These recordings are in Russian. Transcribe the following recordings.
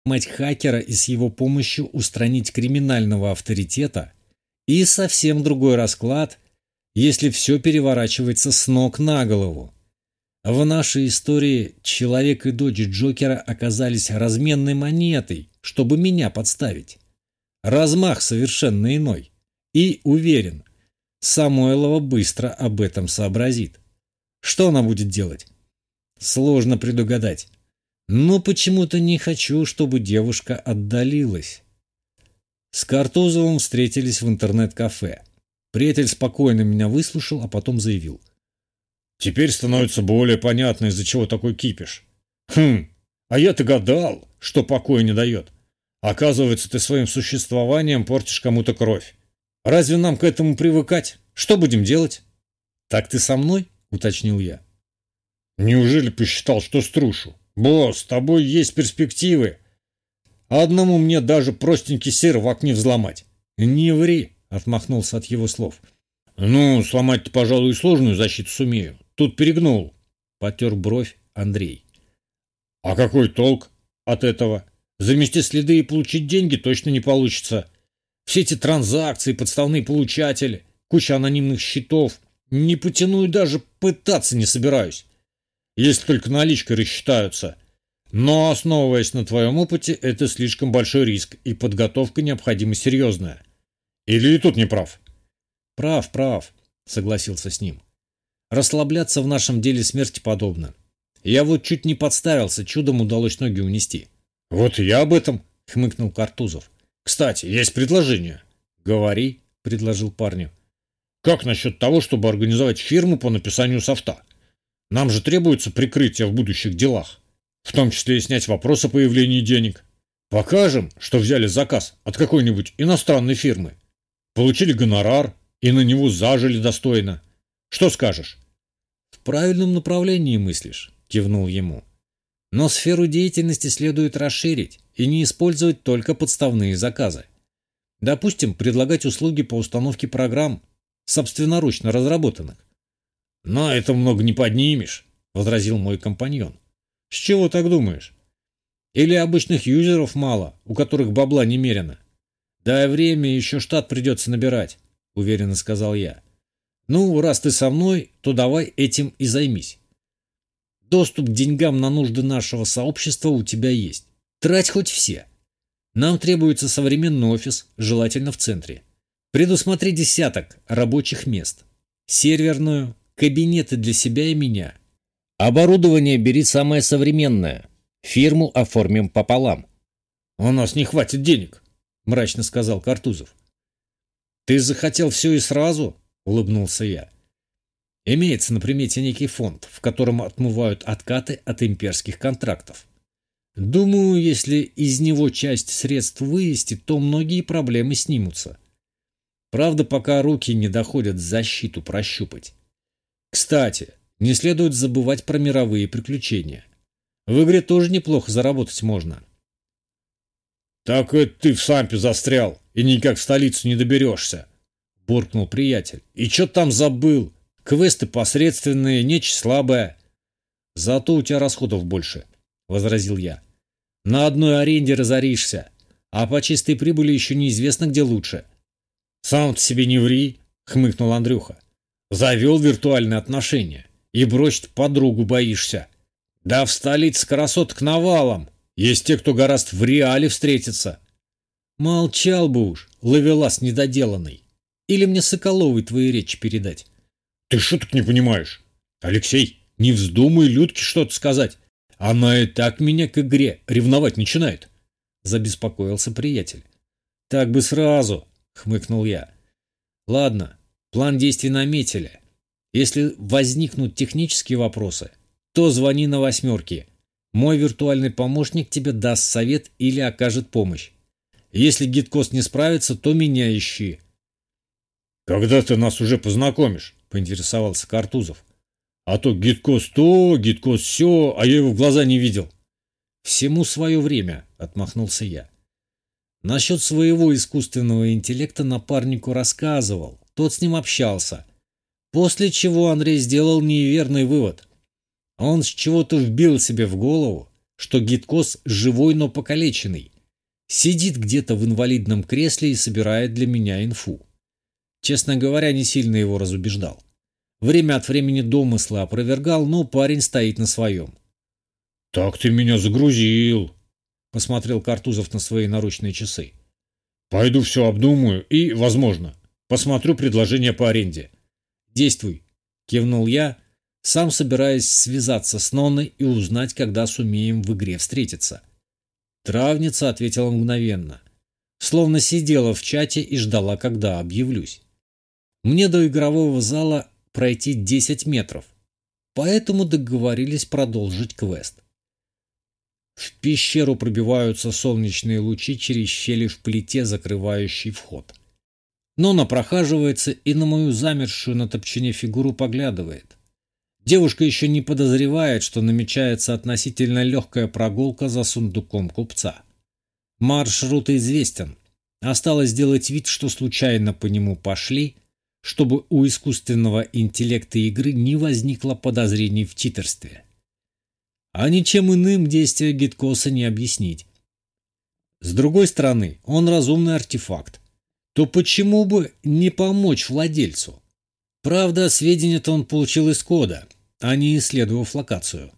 Мать хакера и с его помощью устранить криминального авторитета, и совсем другой расклад, если все переворачивается с ног на голову. В нашей истории человек и дочь Джокера оказались разменной монетой, чтобы меня подставить. Размах совершенно иной. И, уверен, Самойлова быстро об этом сообразит. Что она будет делать? Сложно предугадать. Но почему-то не хочу, чтобы девушка отдалилась. С Картузовым встретились в интернет-кафе. Приятель спокойно меня выслушал, а потом заявил. «Теперь становится более понятно, из-за чего такой кипиш. А я-то гадал, что покоя не дает. Оказывается, ты своим существованием портишь кому-то кровь. Разве нам к этому привыкать? Что будем делать?» «Так ты со мной?» — уточнил я. «Неужели посчитал, что струшу? Босс, с тобой есть перспективы. А одному мне даже простенький сервак не взломать». «Не ври», — отмахнулся от его слов. «Ну, сломать-то, пожалуй, сложную защиту сумею. Тут перегнул», — потер бровь Андрей. «А какой толк от этого? Замести следы и получить деньги точно не получится. Все эти транзакции, подставные получатели, куча анонимных счетов. Не потяну и даже пытаться не собираюсь. Если только наличкой рассчитаются. Но, основываясь на твоем опыте, это слишком большой риск, и подготовка необходима серьезная. Или и тут не прав?» «Прав», — согласился с ним. «Расслабляться в нашем деле смерти подобно. Я вот чуть не подставился, чудом удалось ноги унести». «Вот и я об этом», — хмыкнул Картузов. «Кстати, есть предложение». «Говори», — предложил парню. «Как насчет того, чтобы организовать фирму по написанию софта? Нам же требуется прикрытие в будущих делах, в том числе и снять вопрос о появлении денег. Покажем, что взяли заказ от какой-нибудь иностранной фирмы, получили гонорар и на него зажили достойно. Что скажешь?» «В правильном направлении мыслишь», — кивнул ему. «Но сферу деятельности следует расширить и не использовать только подставные заказы. Допустим, предлагать услуги по установке программ, собственноручно разработанных». «На это много не поднимешь», — возразил мой компаньон. «С чего так думаешь? Или обычных юзеров мало, у которых бабла немерено? Дай время, еще штат придется набирать», — уверенно сказал я. «Ну, раз ты со мной, то давай этим и займись. Доступ к деньгам на нужды нашего сообщества у тебя есть. Трать хоть все. Нам требуется современный офис, желательно в центре. Предусмотри десяток рабочих мест. Серверную, кабинеты для себя и меня. Оборудование бери самое современное. Фирму оформим пополам». «У нас не хватит денег», — мрачно сказал Картузов. «Ты захотел все и сразу?» — улыбнулся я. «Имеется на примете некий фонд, в котором отмывают откаты от имперских контрактов. Думаю, если из него часть средств вывести, то многие проблемы снимутся. Правда, пока руки не доходят защиту прощупать. Кстати, не следует забывать про мировые приключения. В игре тоже неплохо заработать можно». «Так это ты в Сампе застрял и никак в столицу не доберешься», — буркнул приятель. «И что там забыл? Квесты посредственные, нечисть слабая». «Зато у тебя расходов больше», — возразил я. «На одной аренде разоришься, а по чистой прибыли еще неизвестно, где лучше». «Сам-то себе не ври», — хмыкнул Андрюха. «Завел виртуальные отношения и бросить подругу боишься. Да в столице красоток навалом. Есть те, кто гораздо в реале встретиться». «Молчал бы уж, ловелас недоделанный. Или мне Соколовой твои речи передать?» «Ты что так не понимаешь? Алексей, не вздумай Людке что-то сказать. Она и так меня к игре ревновать начинает», — забеспокоился приятель. «Так бы сразу», — хмыкнул я. «Ладно, план действий наметили. Если возникнут технические вопросы, то звони на 8. Мой виртуальный помощник тебе даст совет или окажет помощь. Если гид-кост не справится, то меня ищи». «Когда ты нас уже познакомишь?» — поинтересовался Картузов. «А то гид-кост то, гид-кост сё, а я его в глаза не видел». «Всему свое время», — отмахнулся я. Насчет своего искусственного интеллекта напарнику рассказывал, тот с ним общался. После чего Андрей сделал неверный вывод. Он с чего-то вбил себе в голову, что Гиткос живой, но покалеченный. Сидит где-то в инвалидном кресле и собирает для меня инфу. Честно говоря, не сильно его разубеждал. Время от времени домыслы опровергал, но парень стоит на своем. «Так ты меня загрузил», — посмотрел Картузов на свои наручные часы. «Пойду все обдумаю и, возможно, посмотрю предложение по аренде». «Действуй», — кивнул я, сам собираясь связаться с Нонной и узнать, когда сумеем в игре встретиться. Травница ответила мгновенно, словно сидела в чате и ждала, когда объявлюсь. Мне до игрового зала пройти 10 метров, поэтому договорились продолжить квест. В пещеру пробиваются солнечные лучи через щели в плите, закрывающей вход. Нона прохаживается и на мою замершую на топчине фигуру поглядывает. Девушка еще не подозревает, что намечается относительно легкая прогулка за сундуком купца. Маршрут известен. Осталось сделать вид, что случайно по нему пошли, чтобы у искусственного интеллекта игры не возникло подозрений в читерстве. А ничем иным действия Гиткоса не объяснить. С другой стороны, он разумный артефакт. То почему бы не помочь владельцу? Правда, сведения-то он получил из кода, а не исследовав локацию.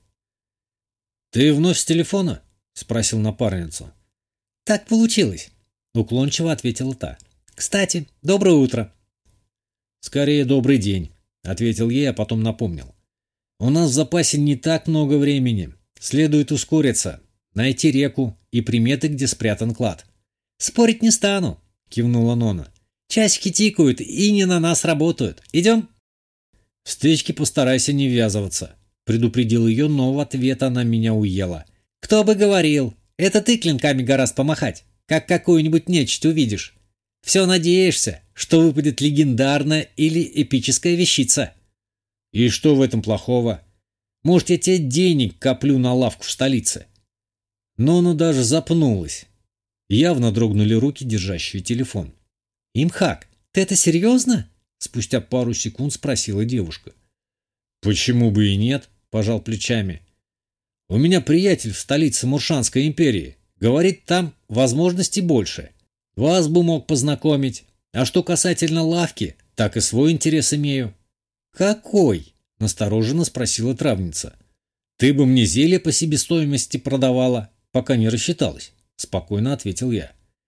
«Ты вновь с телефона?» — спросил напарницу. «Так получилось», — уклончиво ответила та. «Кстати, доброе утро». «Скорее, добрый день», — ответил ей, а потом напомнил. «У нас в запасе не так много времени. Следует ускориться, найти реку и приметы, где спрятан клад». «Спорить не стану», — кивнула Нона. «Часики тикают и не на нас работают. Идем?» «В стычке постарайся не ввязываться», — предупредил ее, но в ответ она меня уела. «Кто бы говорил, это ты клинками гораздо помахать, как какую-нибудь нечисть увидишь. Все надеешься, что выпадет легендарная или эпическая вещица». «И что в этом плохого? Может, я тебе денег коплю на лавку в столице?» Но она даже запнулась. Явно дрогнули руки, держащие телефон. «Имхак, ты это серьезно?» Спустя пару секунд спросила девушка. «Почему бы и нет?» – пожал плечами. «У меня приятель в столице Муршанской империи. Говорит, там возможностей больше. Вас бы мог познакомить. А что касательно лавки, так и свой интерес имею». «Какой?» – настороженно спросила травница. «Ты бы мне зелье по себестоимости продавала, пока не рассчиталась», – спокойно ответил я.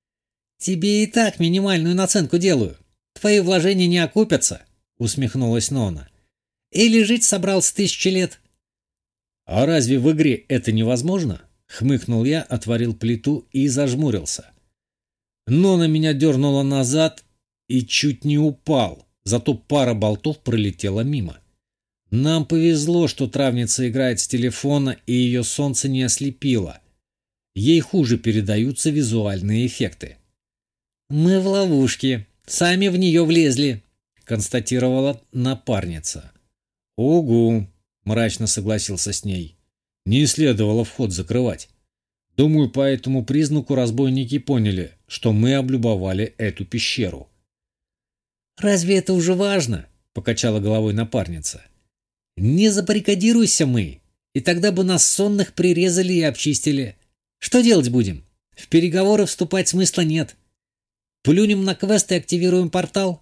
«Тебе и так минимальную наценку делаю. Твои вложения не окупятся», — усмехнулась Нона. «Или жить собрался 1000 лет». «А разве в игре это невозможно?» — хмыкнул я, отворил плиту и зажмурился. Нона меня дернула назад и чуть не упал, зато пара болтов пролетела мимо. Нам повезло, что травница играет с телефона и ее солнце не ослепило. Ей хуже передаются визуальные эффекты. «Мы в ловушке. Сами в нее влезли», — констатировала напарница. «Угу», — мрачно согласился с ней. «Не следовало вход закрывать. Думаю, по этому признаку разбойники поняли, что мы облюбовали эту пещеру». «Разве это уже важно?» — покачала головой напарница. «Не забаррикадируйся мы, и тогда бы нас сонных прирезали и обчистили. Что делать будем? В переговоры вступать смысла нет. Плюнем на квест и активируем портал?»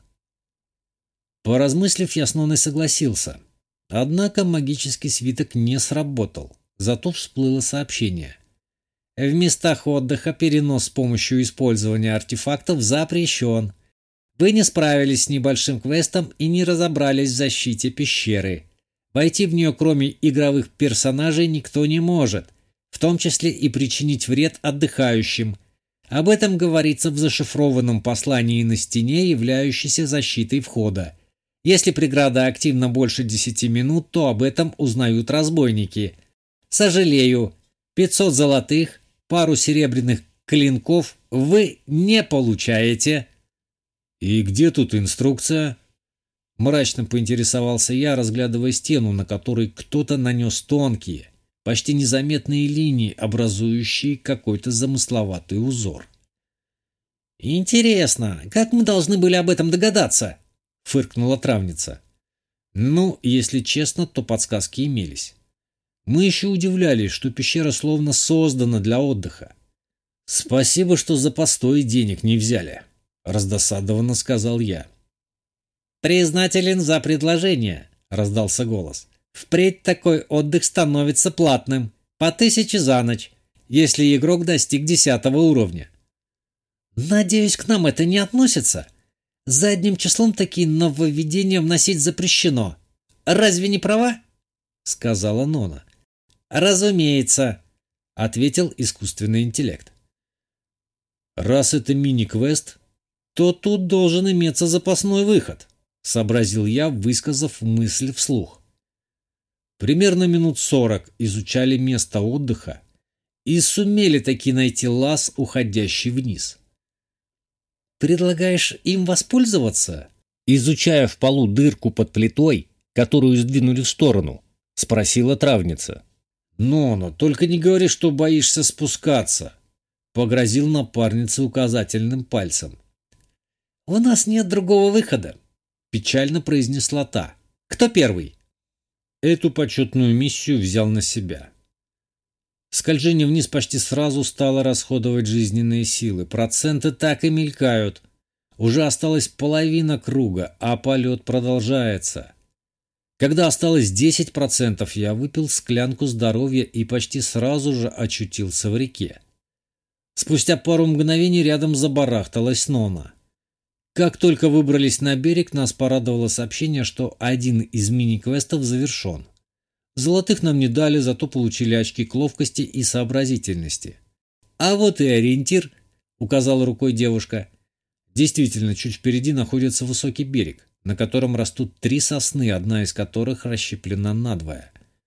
Поразмыслив, я с Ноной согласился. Однако магический свиток не сработал, зато всплыло сообщение. В местах отдыха перенос с помощью использования артефактов запрещен. Вы не справились с небольшим квестом и не разобрались в защите пещеры. Войти в нее, кроме игровых персонажей, никто не может, в том числе и причинить вред отдыхающим. Об этом говорится в зашифрованном послании на стене, являющейся защитой входа. Если преграда активна больше 10 минут, то об этом узнают разбойники. Сожалею, 500 золотых, пару серебряных клинков вы не получаете. «И где тут инструкция?» Мрачно поинтересовался я, разглядывая стену, на которой кто-то нанес тонкие, почти незаметные линии, образующие какой-то замысловатый узор. «Интересно, как мы должны были об этом догадаться?» — фыркнула травница. «Ну, если честно, то подсказки имелись. Мы еще удивлялись, что пещера словно создана для отдыха. «Спасибо, что за постой денег не взяли», — раздосадованно сказал я. «Признателен за предложение», — раздался голос. «Впредь такой отдых становится платным, по 1000 за ночь, если игрок достиг 10 уровня». «Надеюсь, к нам это не относится. Задним числом такие нововведения вносить запрещено. Разве не права?» — сказала Нона. «Разумеется», — ответил искусственный интеллект. «Раз это мини-квест, то тут должен иметься запасной выход», — сообразил я, высказав мысль вслух. Примерно минут 40 изучали место отдыха и сумели таки найти лаз, уходящий вниз. «Предлагаешь им воспользоваться?» Изучая в полу дырку под плитой, которую сдвинули в сторону, спросила травница. «Нона, только не говори, что боишься спускаться», — погрозил напарнице указательным пальцем. «У нас нет другого выхода», — печально произнесла та. «Кто первый?» Эту почетную миссию взял на себя. Скольжение вниз почти сразу стало расходовать жизненные силы. Проценты так и мелькают. Уже осталась половина круга, а полет продолжается. Когда осталось 10%, я выпил склянку здоровья и почти сразу же очутился в реке. Спустя пару мгновений рядом забарахталась Нона. Как только выбрались на берег, нас порадовало сообщение, что один из мини-квестов завершен. Золотых нам не дали, зато получили очки к ловкости и сообразительности. «А вот и ориентир», — указала рукой девушка. Действительно, чуть впереди находится высокий берег, на котором растут 3 сосны, одна из которых расщеплена надвое.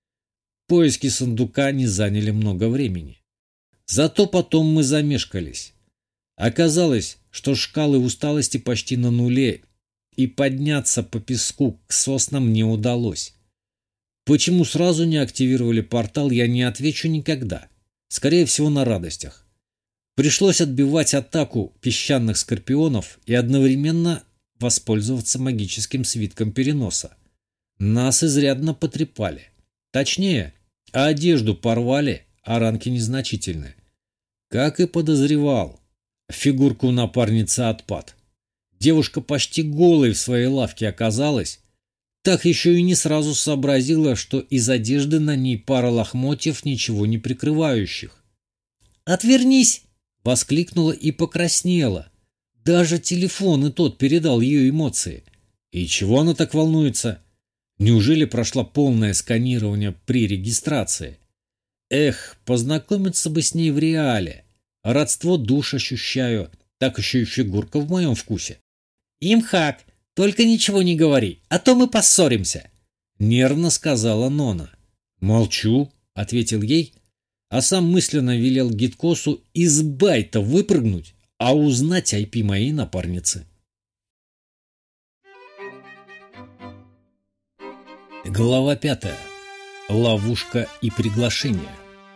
Поиски сундука не заняли много времени. Зато потом мы замешкались. Оказалось, что шкалы усталости почти на нуле, и подняться по песку к соснам не удалось. Почему сразу не активировали портал, я не отвечу никогда. Скорее всего, на радостях. Пришлось отбивать атаку песчаных скорпионов и одновременно воспользоваться магическим свитком переноса. Нас изрядно потрепали. Точнее, одежду порвали, а ранки незначительны. Как и подозревал, фигурка у напарницы отпад. Девушка почти голой в своей лавке оказалась. Так еще и не сразу сообразила, что из одежды на ней пара лохмотьев, ничего не прикрывающих. «Отвернись!» — воскликнула и покраснела. Даже телефон и тот передал ее эмоции. И чего она так волнуется? Неужели прошла полное сканирование при регистрации? Эх, познакомиться бы с ней в реале. Родство душ ощущаю, так еще и фигурка в моем вкусе. «Имхак, только ничего не говори, а то мы поссоримся», — нервно сказала Нона. «Молчу», — ответил ей, а сам мысленно велел Гиткосу из байта выпрыгнуть, а узнать IP моей напарницы. Глава 5. Ловушка и приглашение.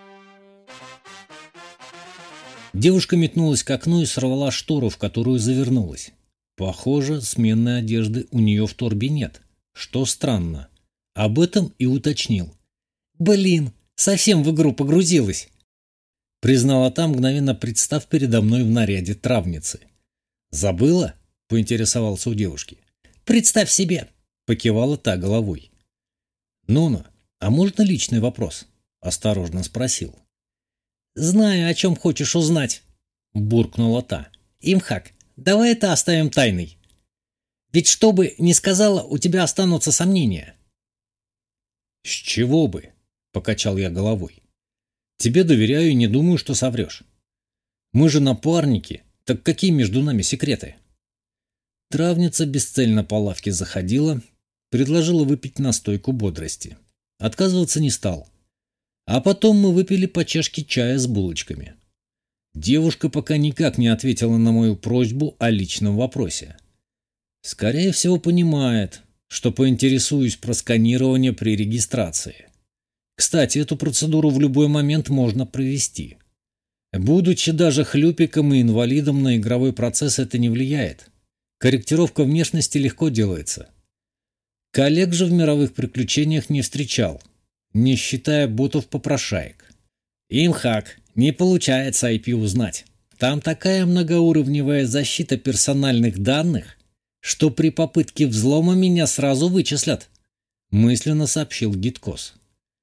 Девушка метнулась к окну и сорвала штору, в которую завернулась. Похоже, сменной одежды у нее в торбе нет, что странно. Об этом и уточнил. «Блин, совсем в игру погрузилась», — признала та, мгновенно представ передо мной в наряде травницы. «Забыла?» — поинтересовался у девушки. «Представь себе», — покивала та головой. «Нона, а можно личный вопрос?» — осторожно спросил. «Знаю, о чем хочешь узнать», — буркнула та. «Имхак, давай это оставим тайной. Ведь что бы ни сказала, у тебя останутся сомнения». «С чего бы?» — покачал я головой. «Тебе доверяю и не думаю, что соврешь. Мы же напарники, так какие между нами секреты?» Травница бесцельно по лавке заходила, предложила выпить настойку бодрости. Отказываться не стал. А потом мы выпили по чашке чая с булочками. Девушка пока никак не ответила на мою просьбу о личном вопросе. Скорее всего, понимает, что поинтересуюсь про сканирование при регистрации. Кстати, эту процедуру в любой момент можно провести. Будучи даже хлюпиком и инвалидом, на игровой процесс это не влияет. Корректировка внешности легко делается. Коллег же в мировых приключениях не встречал. не считая ботов-попрошаек. Имхак, не получается IP узнать. Там такая многоуровневая защита персональных данных, что при попытке взлома меня сразу вычислят, мысленно сообщил Гиткос.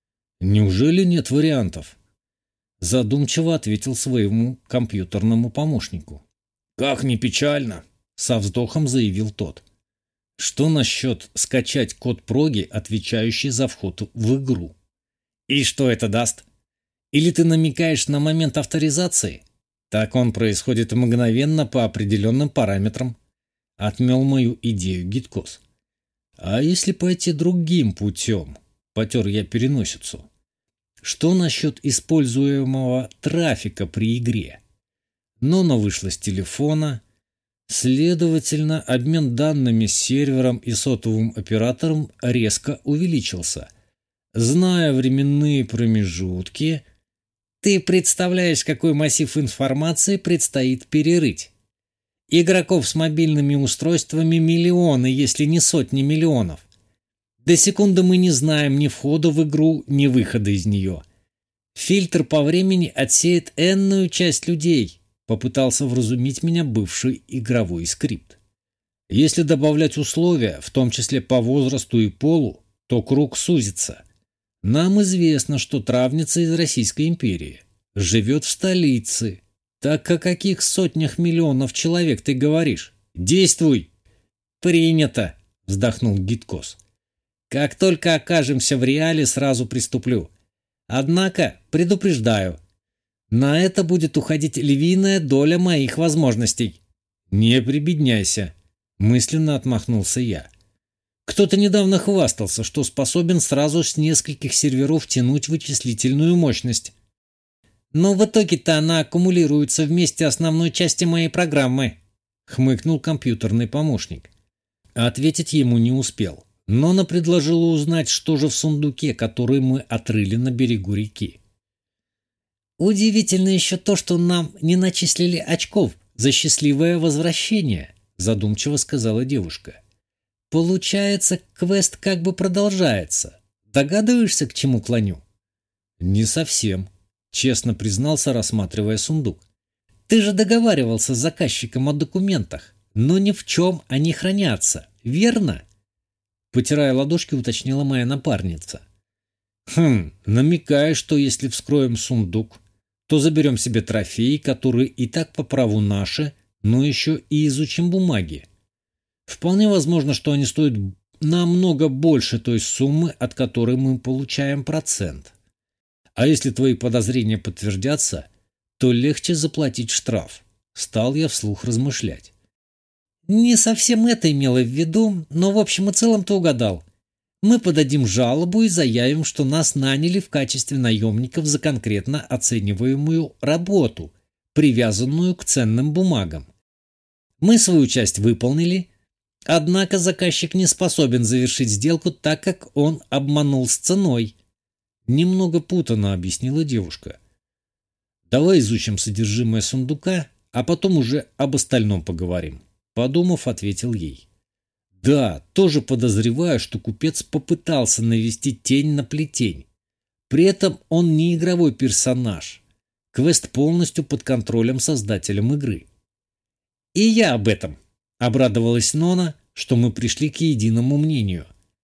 Неужели нет вариантов? Задумчиво ответил своему компьютерному помощнику. Как ни печально, со вздохом заявил тот. Что насчет скачать код проги, отвечающий за вход в игру? И что это даст? Или ты намекаешь на момент авторизации? Так он происходит мгновенно по определенным параметрам. Отмел мою идею Гиткос. А если пойти другим путем? Потер я переносицу. Что насчет используемого трафика при игре? Нона вышла с телефона. Следовательно, обмен данными с сервером и сотовым оператором резко увеличился. Зная временные промежутки, ты представляешь, какой массив информации предстоит перерыть. Игроков с мобильными устройствами миллионы, если не сотни миллионов. До секунды мы не знаем ни входа в игру, ни выхода из нее. Фильтр по времени отсеет энную часть людей, попытался вразумить меня бывший игровой скрипт. Если добавлять условия, в том числе по возрасту и полу, то круг сузится. Нам известно, что травница из Российской империи живет в столице. Так о каких сотнях миллионов человек ты говоришь? Действуй! Принято, вздохнул Гиткос. Как только окажемся в реале, сразу приступлю. Однако, предупреждаю, на это будет уходить львиная доля моих возможностей. Не прибедняйся, мысленно отмахнулся я. Кто-то недавно хвастался, что способен сразу с нескольких серверов тянуть вычислительную мощность. Но в итоге-то она аккумулируется вместе основной части моей программы, хмыкнул компьютерный помощник. Ответить ему не успел. Нона предложила узнать, что же в сундуке, который мы отрыли на берегу реки. «Удивительно еще то, что нам не начислили очков за счастливое возвращение», задумчиво сказала девушка. «Получается, квест как бы продолжается. Догадываешься, к чему клоню?» «Не совсем», честно признался, рассматривая сундук. «Ты же договаривался с заказчиком о документах, но ни в чем они хранятся, верно?» Потирая ладошки, уточнила моя напарница. Намекаешь, что если вскроем сундук, то заберем себе трофеи, которые и так по праву наши, но еще и изучим бумаги. Вполне возможно, что они стоят намного больше той суммы, от которой мы получаем процент. А если твои подозрения подтвердятся, то легче заплатить штраф. Стал я вслух размышлять. Не совсем это имела в виду, но в общем и целом ты угадал. Мы подадим жалобу и заявим, что нас наняли в качестве наемников за конкретно оцениваемую работу, привязанную к ценным бумагам. Мы свою часть выполнили, однако заказчик не способен завершить сделку, так как он обманул с ценой. Немного путанно объяснила девушка. Давай изучим содержимое сундука, а потом уже об остальном поговорим. Подумав, ответил ей. Да, тоже подозреваю, что купец попытался навести тень на плетень. При этом он не игровой персонаж. Квест полностью под контролем создателем игры. И я об этом. Обрадовалась Нона, что мы пришли к единому мнению.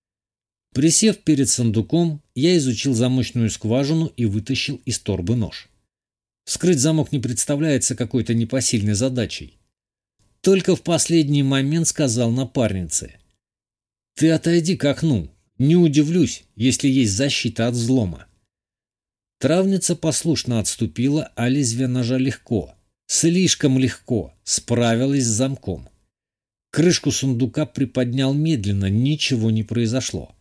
Присев перед сундуком, я изучил замочную скважину и вытащил из торбы нож. Вскрыть замок не представляется какой-то непосильной задачей. Только в последний момент сказал напарнице. «Ты отойди к окну. Не удивлюсь, если есть защита от взлома». Травница послушно отступила, а лезвие ножа легко, слишком легко, справилась с замком. Крышку сундука приподнял медленно, ничего не произошло.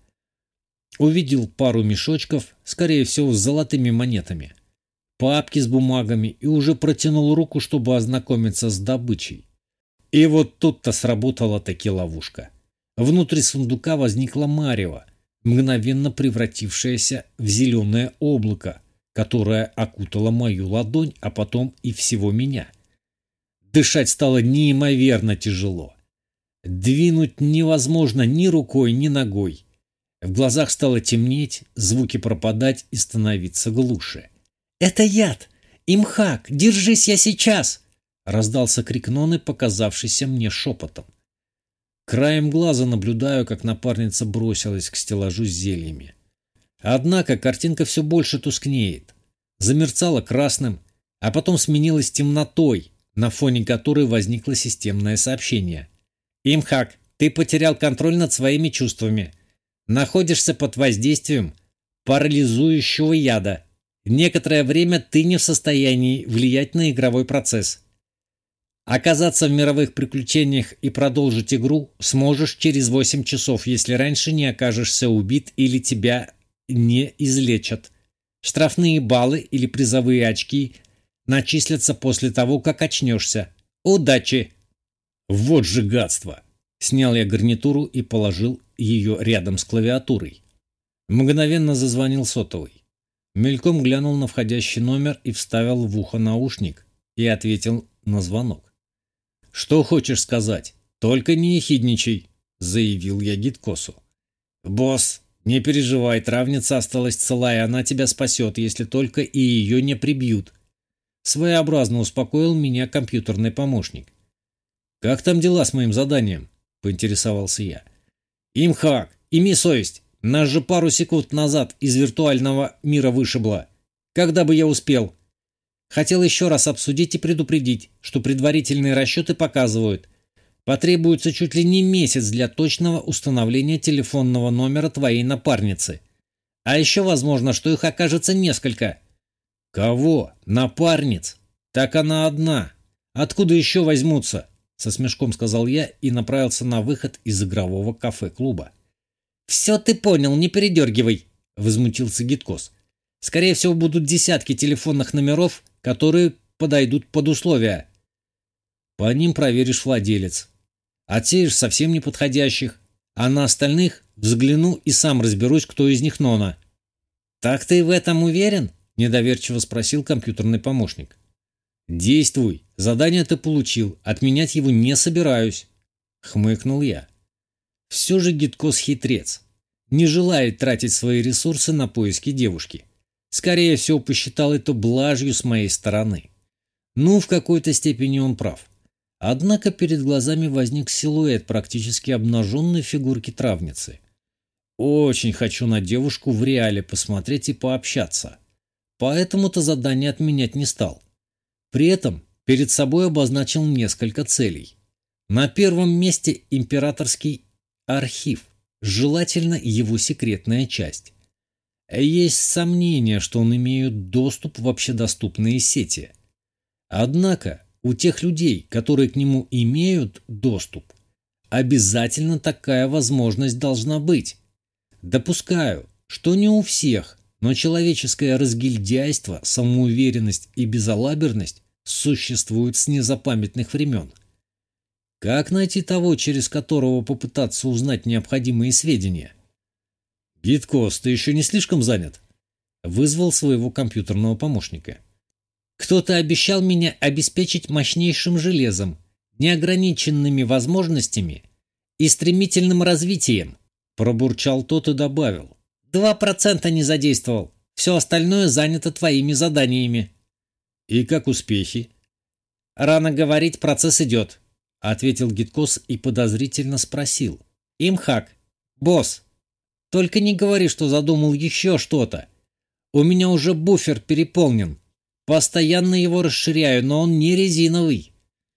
Увидел пару мешочков, скорее всего, с золотыми монетами, папки с бумагами и уже протянул руку, чтобы ознакомиться с добычей. И вот тут-то сработала таки ловушка. Внутри сундука возникла марево, мгновенно превратившееся в зеленое облако, которое окутало мою ладонь, а потом и всего меня. Дышать стало неимоверно тяжело. Двинуть невозможно ни рукой, ни ногой. В глазах стало темнеть, звуки пропадать и становиться глуше. «Это яд! Имхак, держись, я сейчас!» Раздался крик Ноны, показавшийся мне шепотом. Краем глаза наблюдаю, как напарница бросилась к стеллажу с зельями. Однако картинка все больше тускнеет. Замерцала красным, а потом сменилась темнотой, на фоне которой возникло системное сообщение. «Имхак, ты потерял контроль над своими чувствами. Находишься под воздействием парализующего яда. Некоторое время ты не в состоянии влиять на игровой процесс. Оказаться в мировых приключениях и продолжить игру сможешь через 8 часов, если раньше не окажешься убит или тебя не излечат. Штрафные баллы или призовые очки начислятся после того, как очнешься. Удачи!» Вот же гадство! Снял я гарнитуру и положил ее рядом с клавиатурой. Мгновенно зазвонил сотовый. Мельком глянул на входящий номер и вставил в ухо наушник и ответил на звонок. «Что хочешь сказать? Только не ехидничай», — заявил я Гидкосу. «Босс, не переживай, травница осталась цела, и она тебя спасет, если только и ее не прибьют», — своеобразно успокоил меня компьютерный помощник. «Как там дела с моим заданием?» — поинтересовался я. «Имхак, имей совесть, нас же пару секунд назад из виртуального мира вышибло. Когда бы я успел? Хотел еще раз обсудить и предупредить, что предварительные расчеты показывают. Потребуется чуть ли не месяц для точного установления телефонного номера твоей напарницы. А еще возможно, что их окажется несколько». «Кого? Напарниц? Так она одна. Откуда еще возьмутся?» Со смешком сказал я и направился на выход из игрового кафе-клуба. «Все ты понял, не передергивай», — возмутился Гидкос. «Скорее всего, будут десятки телефонных номеров, которые подойдут под условия. По ним проверишь владелец. Отсеешь совсем неподходящих, а на остальных взгляну и сам разберусь, кто из них Нона». «Так ты в этом уверен?» — недоверчиво спросил компьютерный помощник. «Действуй. Задание ты получил. Отменять его не собираюсь», — хмыкнул я. Все же Гидкос хитрец. Не желает тратить свои ресурсы на поиски девушки. Скорее всего, посчитал это блажью с моей стороны. Ну, в какой-то степени он прав. Однако перед глазами возник силуэт практически обнаженной фигурки травницы. Очень хочу на девушку в реале посмотреть и пообщаться. Поэтому-то задание отменять не стал. При этом перед собой обозначил несколько целей. На первом месте императорский архив, желательно его секретная часть. Есть сомнение, что он имеет доступ в общедоступные сети. Однако у тех людей, которые к нему имеют доступ, обязательно такая возможность должна быть. Допускаю, что не у всех, но человеческое разгильдяйство, самоуверенность и безалаберность существуют с незапамятных времен. Как найти того, через которого попытаться узнать необходимые сведения? «Гидкос, ты еще не слишком занят?» Вызвал своего компьютерного помощника. «Кто-то обещал меня обеспечить мощнейшим железом, неограниченными возможностями и стремительным развитием», — пробурчал тот и добавил. 2% не задействовал. Все остальное занято твоими заданиями». «И как успехи?» «Рано говорить, процесс идет», — ответил Гидкос и подозрительно спросил. «Имхак, босс, только не говори, что задумал еще что-то. У меня уже буфер переполнен. Постоянно его расширяю, но он не резиновый».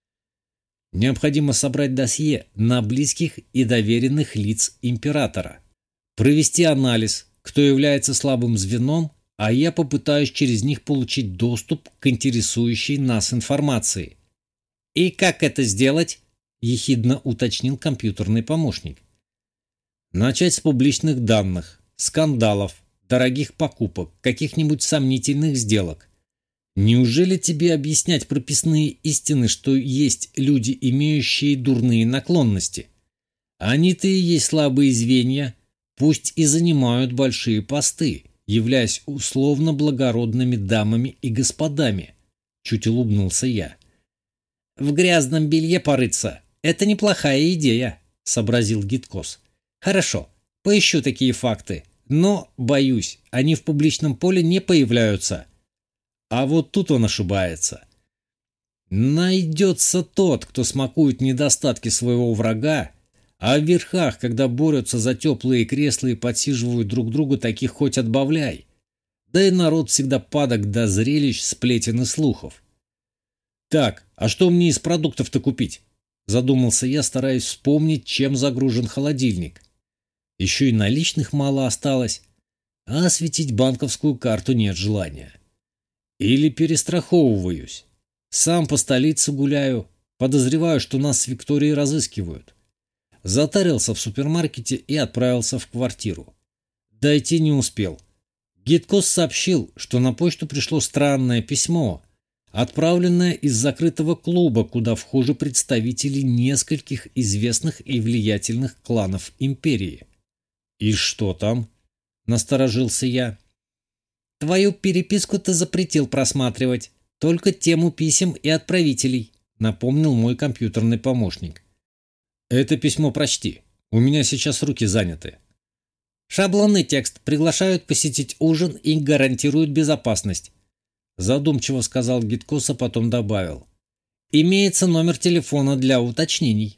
«Необходимо собрать досье на близких и доверенных лиц императора. Провести анализ, кто является слабым звеном, а я попытаюсь через них получить доступ к интересующей нас информации». «И как это сделать?» – ехидно уточнил компьютерный помощник. «Начать с публичных данных, скандалов, дорогих покупок, каких-нибудь сомнительных сделок. Неужели тебе объяснять прописные истины, что есть люди, имеющие дурные наклонности? Они-то и есть слабые звенья, пусть и занимают большие посты, являясь условно благородными дамами и господами», — чуть улыбнулся я. «В грязном белье порыться — это неплохая идея», — сообразил Гидкос. «Хорошо, Поищу такие факты. Но, боюсь, они в публичном поле не появляются. А вот тут он ошибается. Найдется тот, кто смакует недостатки своего врага, а в верхах, когда борются за теплые кресла и подсиживают друг друга, таких хоть отбавляй. Да и народ всегда падок до зрелищ, сплетен и слухов. «Так, а что мне из продуктов-то купить?» Задумался я, стараясь вспомнить, чем загружен холодильник. Еще и наличных мало осталось, а осветить банковскую карту нет желания. Или перестраховываюсь. Сам по столице гуляю, подозреваю, что нас с Викторией разыскивают. Затарился в супермаркете и отправился в квартиру. Дойти не успел. Гидкос сообщил, что на почту пришло странное письмо, отправленное из закрытого клуба, куда вхожи представители нескольких известных и влиятельных кланов империи. «И что там?» – насторожился я. «Твою переписку ты запретил просматривать, только тему писем и отправителей», – напомнил мой компьютерный помощник. «Это письмо прочти, у меня сейчас руки заняты». «Шаблонный текст, приглашают посетить ужин и гарантируют безопасность», – задумчиво сказал Гидкос, а потом добавил. «Имеется номер телефона для уточнений».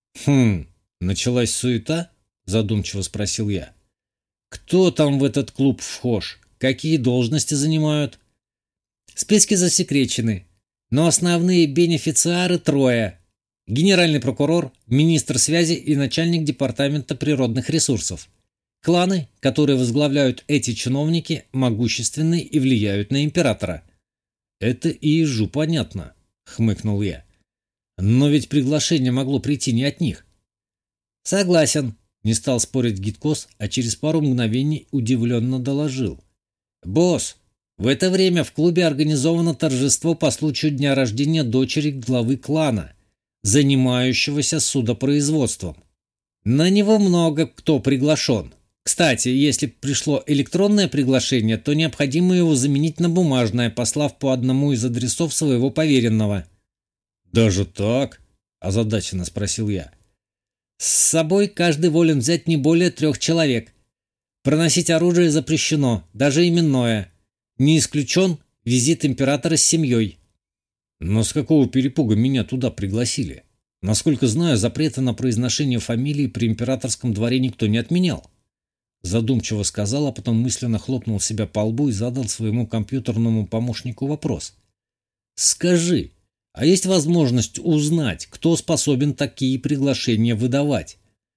Началась суета?» – задумчиво спросил я. «Кто там в этот клуб вхож? Какие должности занимают?» «Списки засекречены, но основные бенефициары трое. Генеральный прокурор, министр связи и начальник департамента природных ресурсов. Кланы, которые возглавляют эти чиновники, могущественны и влияют на императора». «Это и ежу понятно», — хмыкнул я. «Но ведь приглашение могло прийти не от них». «Согласен», — не стал спорить Гидкос, а через пару мгновений удивленно доложил. «Босс, в это время в клубе организовано торжество по случаю дня рождения дочери главы клана, занимающегося судопроизводством. На него много кто приглашен. Кстати, если пришло электронное приглашение, то необходимо его заменить на бумажное, послав по одному из адресов своего поверенного». «Даже так?» – озадаченно спросил я. «С собой каждый волен взять не более 3 человек. Проносить оружие запрещено, даже именное. Не исключен визит императора с семьей». «Но с какого перепуга меня туда пригласили? Насколько знаю, запрета на произношение фамилии при императорском дворе никто не отменял». Задумчиво сказал, а потом мысленно хлопнул себя по лбу и задал своему компьютерному помощнику вопрос. «Скажи, а есть возможность узнать, кто способен такие приглашения выдавать?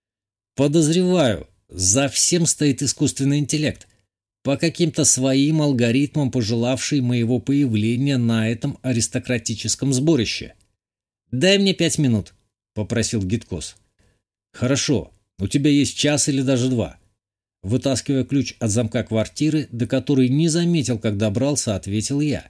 Подозреваю, за всем стоит искусственный интеллект, по каким-то своим алгоритмам пожелавший моего появления на этом аристократическом сборище». «Дай мне 5 минут», — попросил Гидкос. «Хорошо, у тебя есть час или даже 2. Вытаскивая ключ от замка квартиры, до которой не заметил, как добрался, ответил я.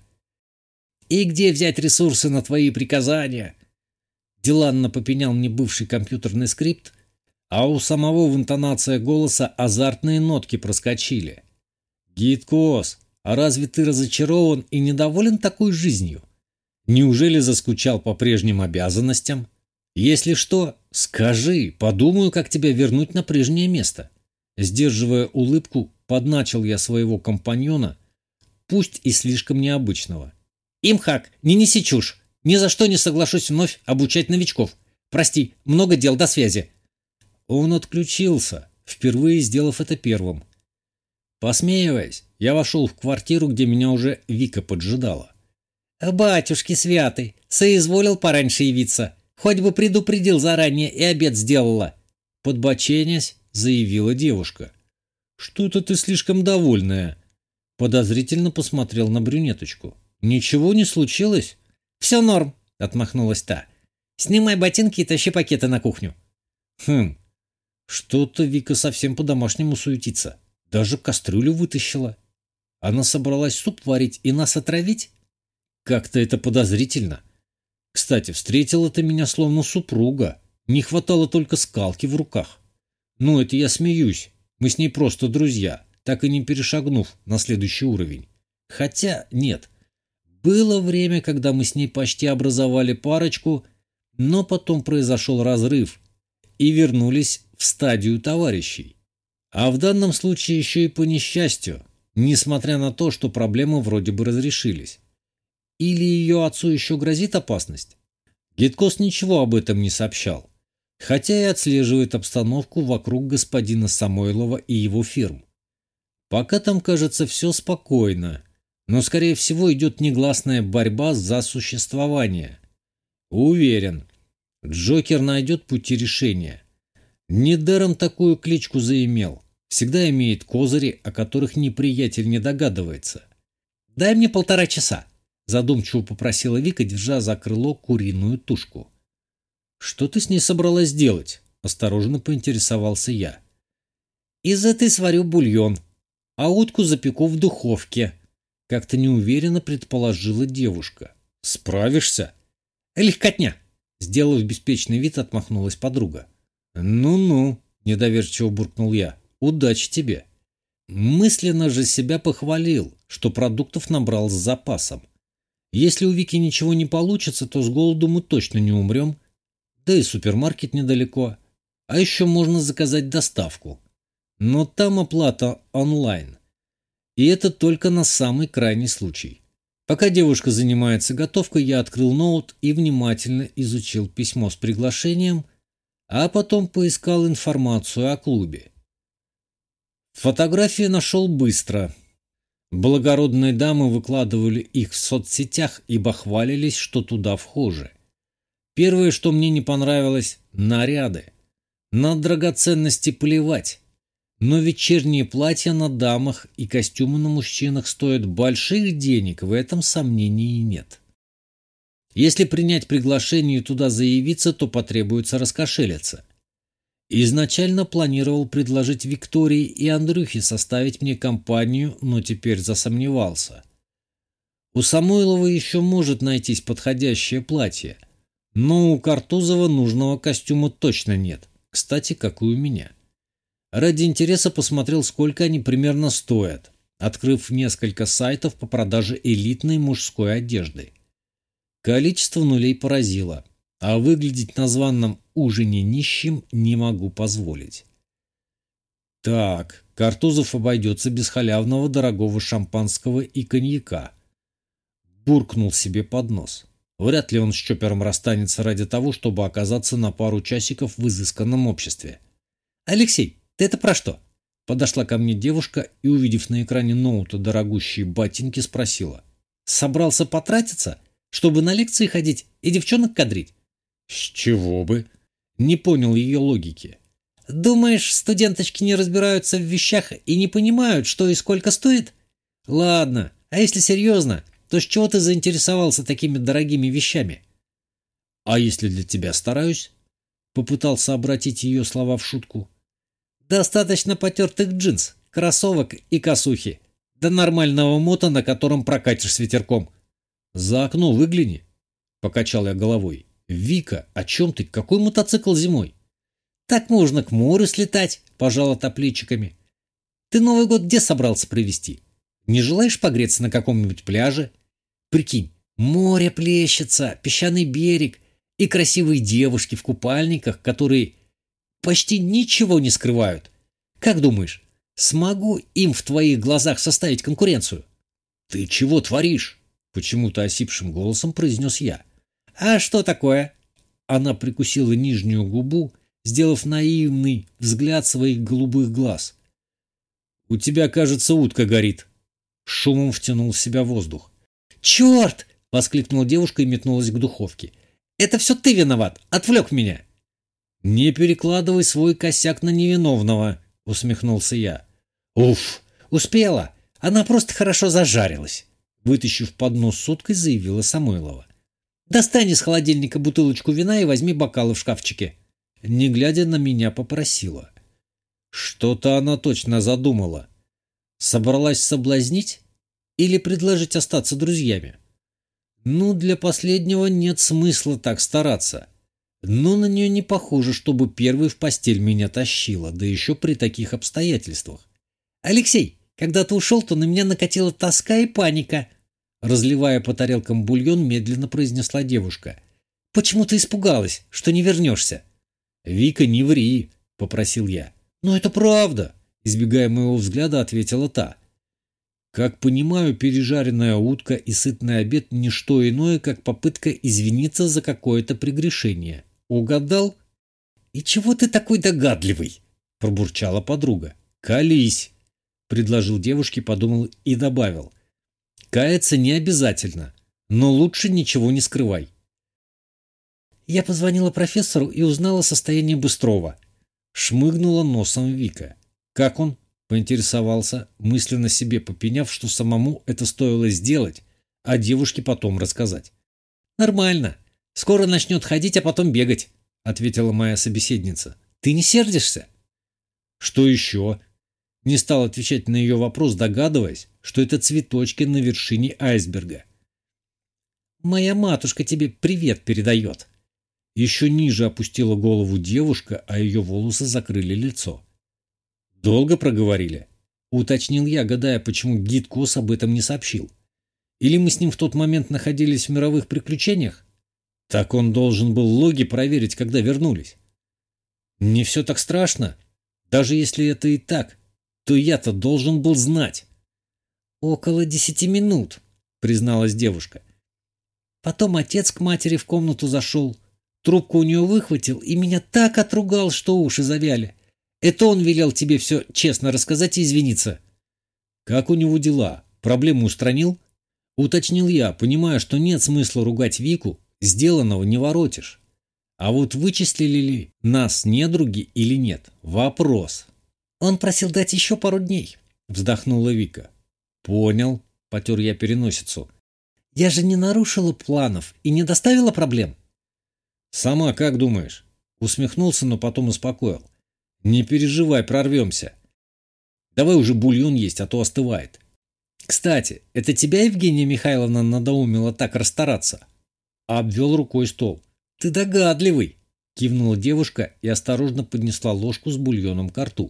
«И где взять ресурсы на твои приказания?» Деланно попенял мне бывший компьютерный скрипт, а у самого в интонации голоса азартные нотки проскочили. «Гидкос, а разве ты разочарован и недоволен такой жизнью? Неужели заскучал по прежним обязанностям? Если что, скажи, подумаю, как тебя вернуть на прежнее место». Сдерживая улыбку, подначил я своего компаньона, пусть и слишком необычного. «Имхак, не неси чушь. Ни за что не соглашусь вновь обучать новичков. Прости, много дел, до связи». Он отключился, впервые сделав это первым. Посмеиваясь, я вошел в квартиру, где меня уже Вика поджидала. «Батюшки святый, соизволил пораньше явиться. Хоть бы предупредил заранее и обед сделала». Подбоченясь, заявила девушка. «Что-то ты слишком довольная». Подозрительно посмотрел на брюнеточку. «Ничего не случилось?» «Все норм», — отмахнулась та. «Снимай ботинки и тащи пакеты на кухню». Что-то Вика совсем по-домашнему суетится. Даже кастрюлю вытащила. Она собралась суп варить и нас отравить? Как-то это подозрительно. Кстати, встретила ты меня словно супруга. Не хватало только скалки в руках. Ну, это я смеюсь. Мы с ней просто друзья, так и не перешагнув на следующий уровень. Хотя нет. Было время, когда мы с ней почти образовали парочку, но потом произошел разрыв и вернулись в стадию товарищей. А в данном случае еще и по несчастью, несмотря на то, что проблемы вроде бы разрешились. Или ее отцу еще грозит опасность? Гиткос ничего об этом не сообщал, хотя и отслеживает обстановку вокруг господина Самойлова и его фирм. Пока там, кажется, все спокойно, но, скорее всего, идет негласная борьба за существование. Уверен, Джокер найдет пути решения. Недаром такую кличку заимел. Всегда имеет козыри, о которых неприятель не догадывается. «Дай мне 1,5 часа», — задумчиво попросила Вика, держа за крыло куриную тушку. «Что ты с ней собралась делать?» — осторожно поинтересовался я. «Из этой сварю бульон, а утку запеку в духовке», — как-то неуверенно предположила девушка. «Справишься?» «Легкотня», — сделав беспечный вид, отмахнулась подруга. «Ну-ну», — недоверчиво буркнул я. «Удачи тебе». Мысленно же себя похвалил, что продуктов набрал с запасом. Если у Вики ничего не получится, то с голоду мы точно не умрем. Да и супермаркет недалеко. А еще можно заказать доставку. Но там оплата онлайн. И это только на самый крайний случай. Пока девушка занимается готовкой, я открыл ноут и внимательно изучил письмо с приглашением, а потом поискал информацию о клубе. Фотографии нашел быстро. Благородные дамы выкладывали их в соцсетях и бахвалились, что туда вхожи. Первое, что мне не понравилось – наряды. На драгоценности плевать. Но вечерние платья на дамах и костюмы на мужчинах стоят больших денег, в этом сомнений нет. Если принять приглашение и туда заявиться, то потребуется раскошелиться. Изначально планировал предложить Виктории и Андрюхе составить мне компанию, но теперь засомневался. У Самойлова еще может найтись подходящее платье, но у Картузова нужного костюма точно нет, кстати, как и у меня. Ради интереса посмотрел, сколько они примерно стоят, открыв несколько сайтов по продаже элитной мужской одежды. Количество нулей поразило, а выглядеть на званом ужине нищим не могу позволить. Так, Картузов обойдется без халявного дорогого шампанского и коньяка. Буркнул себе под нос. Вряд ли он с Чопером расстанется ради того, чтобы оказаться на пару часиков в изысканном обществе. «Алексей, ты это про что?» Подошла ко мне девушка и, увидев на экране ноута дорогущие ботинки, спросила. «Собрался потратиться, чтобы на лекции ходить и девчонок кадрить?» «С чего бы?» Не понял ее логики. «Думаешь, студенточки не разбираются в вещах и не понимают, что и сколько стоит? Ладно, а если серьезно, то с чего ты заинтересовался такими дорогими вещами?» «А если для тебя стараюсь?» Попытался обратить ее слова в шутку. «Достаточно потертых джинс, кроссовок и косухи. До нормального мота, на котором прокатишь с ветерком». «За окно выгляни», — покачал я головой. «Вика, о чем ты? Какой мотоцикл зимой?» «Так можно к морю слетать», — пожала плечиками. «Ты Новый год где собрался провести? Не желаешь погреться на каком-нибудь пляже? Прикинь, море плещется, песчаный берег и красивые девушки в купальниках, которые почти ничего не скрывают. Как думаешь, смогу им в твоих глазах составить конкуренцию?» «Ты чего творишь?» — почему-то осипшим голосом произнес я. «А что такое?» Она прикусила нижнюю губу, сделав наивный взгляд своих голубых глаз. «У тебя, кажется, утка горит». Шумом втянул в себя воздух. «Черт!» — воскликнула девушка и метнулась к духовке. «Это все ты виноват! Отвлек меня!» «Не перекладывай свой косяк на невиновного», — усмехнулся я. «Уф! Успела! Она просто хорошо зажарилась!» Вытащив поднос с уткой, заявила Самойлова. «Достань из холодильника бутылочку вина и возьми бокалы в шкафчике». Не глядя на меня, попросила. Что-то она точно задумала. Собралась соблазнить или предложить остаться друзьями? Ну, для последнего нет смысла так стараться. Но на нее не похоже, чтобы первой в постель меня тащила, да еще при таких обстоятельствах. «Алексей, когда ты ушел, то на меня накатила тоска и паника», — разливая по тарелкам бульон, медленно произнесла девушка. «Почему ты испугалась, что не вернешься?» «Вика, не ври», — попросил я. «Но это правда», — избегая моего взгляда, ответила та. Как понимаю, пережаренная утка и сытный обед – не что иное, как попытка извиниться за какое-то прегрешение. Угадал? «И чего ты такой догадливый?» – пробурчала подруга. «Колись!» – предложил девушке, подумал и добавил. «Каяться не обязательно, но лучше ничего не скрывай». Я позвонила профессору и узнала состояние Быстрова. Шмыгнула носом Вика. «Как он?» – поинтересовался, мысленно себе попеняв, что самому это стоило сделать, а девушке потом рассказать. «Нормально. Скоро начнет ходить, а потом бегать», – ответила моя собеседница. «Ты не сердишься?» «Что еще?» Не стал отвечать на ее вопрос, догадываясь, что это цветочки на вершине айсберга. «Моя матушка тебе привет передает». Еще ниже опустила голову девушка, а ее волосы закрыли лицо. «Долго проговорили?» — уточнил я, гадая, почему гид Кос об этом не сообщил. «Или мы с ним в тот момент находились в мировых приключениях? Так он должен был логи проверить, когда вернулись. Не все так страшно. Даже если это и так, то я-то должен был знать». «Около 10 минут», — призналась девушка. «Потом отец к матери в комнату зашел. Трубку у нее выхватил и меня так отругал, что уши завяли. Это он велел тебе все честно рассказать и извиниться». «Как у него дела? Проблему устранил?» — уточнил я, понимая, что нет смысла ругать Вику, сделанного не воротишь. А вот вычислили ли нас недруги или нет — вопрос. «Он просил дать еще пару дней», — вздохнула Вика. «Понял», — потер я переносицу. «Я же не нарушила планов и не доставила проблем». «Сама как думаешь?» — усмехнулся, но потом успокоил. «Не переживай, прорвемся. Давай уже бульон есть, а то остывает». «Кстати, это тебя Евгения Михайловна надоумила так расстараться?» Обвел рукой стол. «Ты догадливый», — кивнула девушка и осторожно поднесла ложку с бульоном ко рту.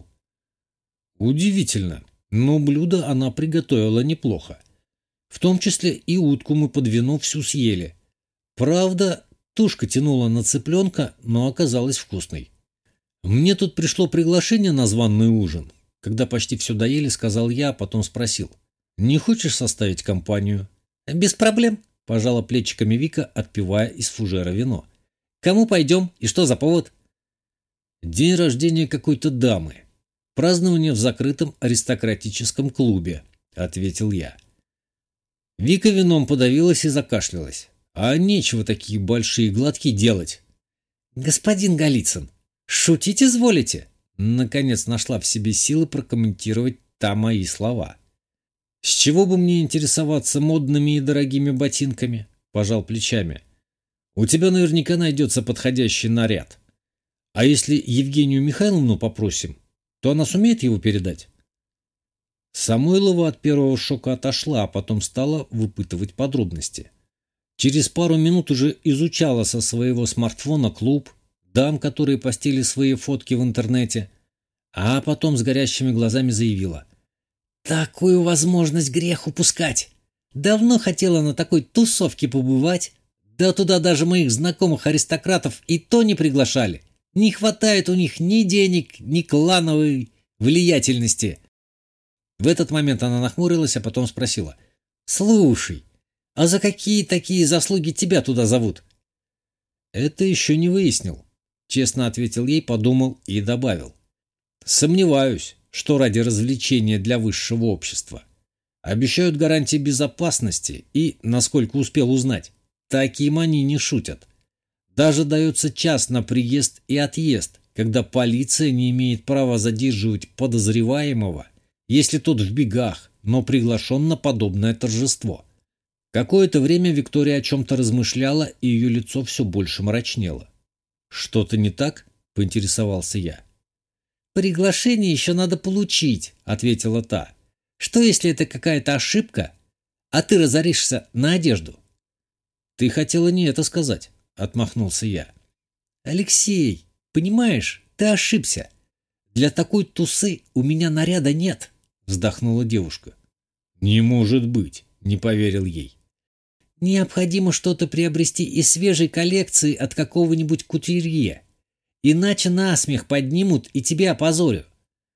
Удивительно, но блюдо она приготовила неплохо. В том числе и утку мы под вино всю съели. Правда, тушка тянула на цыпленка, но оказалась вкусной. «Мне тут пришло приглашение на званый ужин». Когда почти все доели, сказал я, а потом спросил. «Не хочешь составить компанию?» «Без проблем», — пожала плечиками Вика, отпивая из фужера вино. «Кому пойдем и что за повод?» «День рождения какой-то дамы. Празднование в закрытом аристократическом клубе», — ответил я. Вика вином подавилась и закашлялась. «А нечего такие большие глотки делать». «Господин Голицын, шутить изволите?» Наконец нашла в себе силы прокомментировать мои слова. «С чего бы мне интересоваться модными и дорогими ботинками?» – пожал плечами. «У тебя наверняка найдется подходящий наряд. А если Евгению Михайловну попросим, то она сумеет его передать?» Самойлова от первого шока отошла, а потом стала выпытывать подробности. Через пару минут уже изучала со своего смартфона клуб, дам, которые постили свои фотки в интернете, а потом с горящими глазами заявила. «Такую возможность грех упускать. Давно хотела на такой тусовке побывать, да туда даже моих знакомых аристократов и то не приглашали. Не хватает у них ни денег, ни клановой влиятельности». В этот момент она нахмурилась, а потом спросила. «Слушай, а за какие такие заслуги тебя туда зовут?» «Это еще не выяснил», — честно ответил ей, подумал и добавил. «Сомневаюсь, что ради развлечения для высшего общества. Обещают гарантии безопасности и, насколько успел узнать, таким они не шутят. Даже дается час на приезд и отъезд, когда полиция не имеет права задерживать подозреваемого, если тот в бегах, но приглашен на подобное торжество». Какое-то время Виктория о чем-то размышляла, и ее лицо все больше мрачнело. «Что-то не так?» – поинтересовался я. «Приглашение еще надо получить», — ответила та. «Что, если это какая-то ошибка, а ты разоришься на одежду?» «Ты хотела не это сказать», — отмахнулся я. «Алексей, понимаешь, ты ошибся. Для такой тусы у меня наряда нет», — вздохнула девушка. «Не может быть», — не поверил ей. «Необходимо что-то приобрести из свежей коллекции от какого-нибудь кутюрье. Иначе насмех поднимут и тебя опозорю».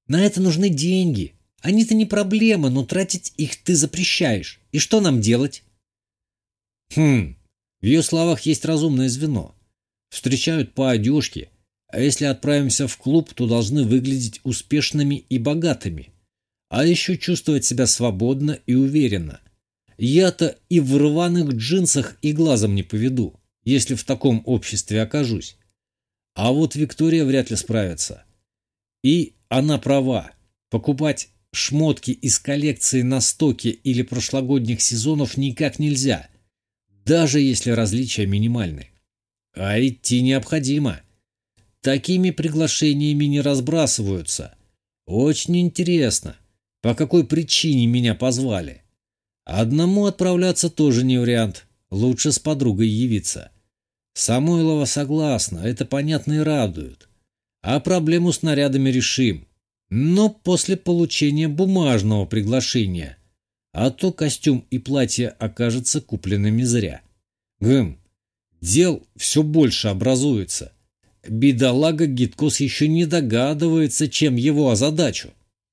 На это нужны деньги. Они-то не проблема, но тратить их ты запрещаешь. И что нам делать? В ее словах есть разумное звено. Встречают по одежке, а если отправимся в клуб, то должны выглядеть успешными и богатыми. А еще чувствовать себя свободно и уверенно. Я-то и в рваных джинсах и глазом не поведу, если в таком обществе окажусь. А вот Виктория вряд ли справится. И она права. Покупать шмотки из коллекции на стоке или прошлогодних сезонов никак нельзя, даже если различия минимальны. А идти необходимо. Такими приглашениями не разбрасываются. Очень интересно, по какой причине меня позвали. Одному отправляться тоже не вариант. Лучше с подругой явиться. Самойлова согласна, это понятно и радует. А проблему с нарядами решим. Но после получения бумажного приглашения. А то костюм и платье окажутся купленными зря. Дел все больше образуется. Бедолага Гиткос еще не догадывается, чем его озадачу.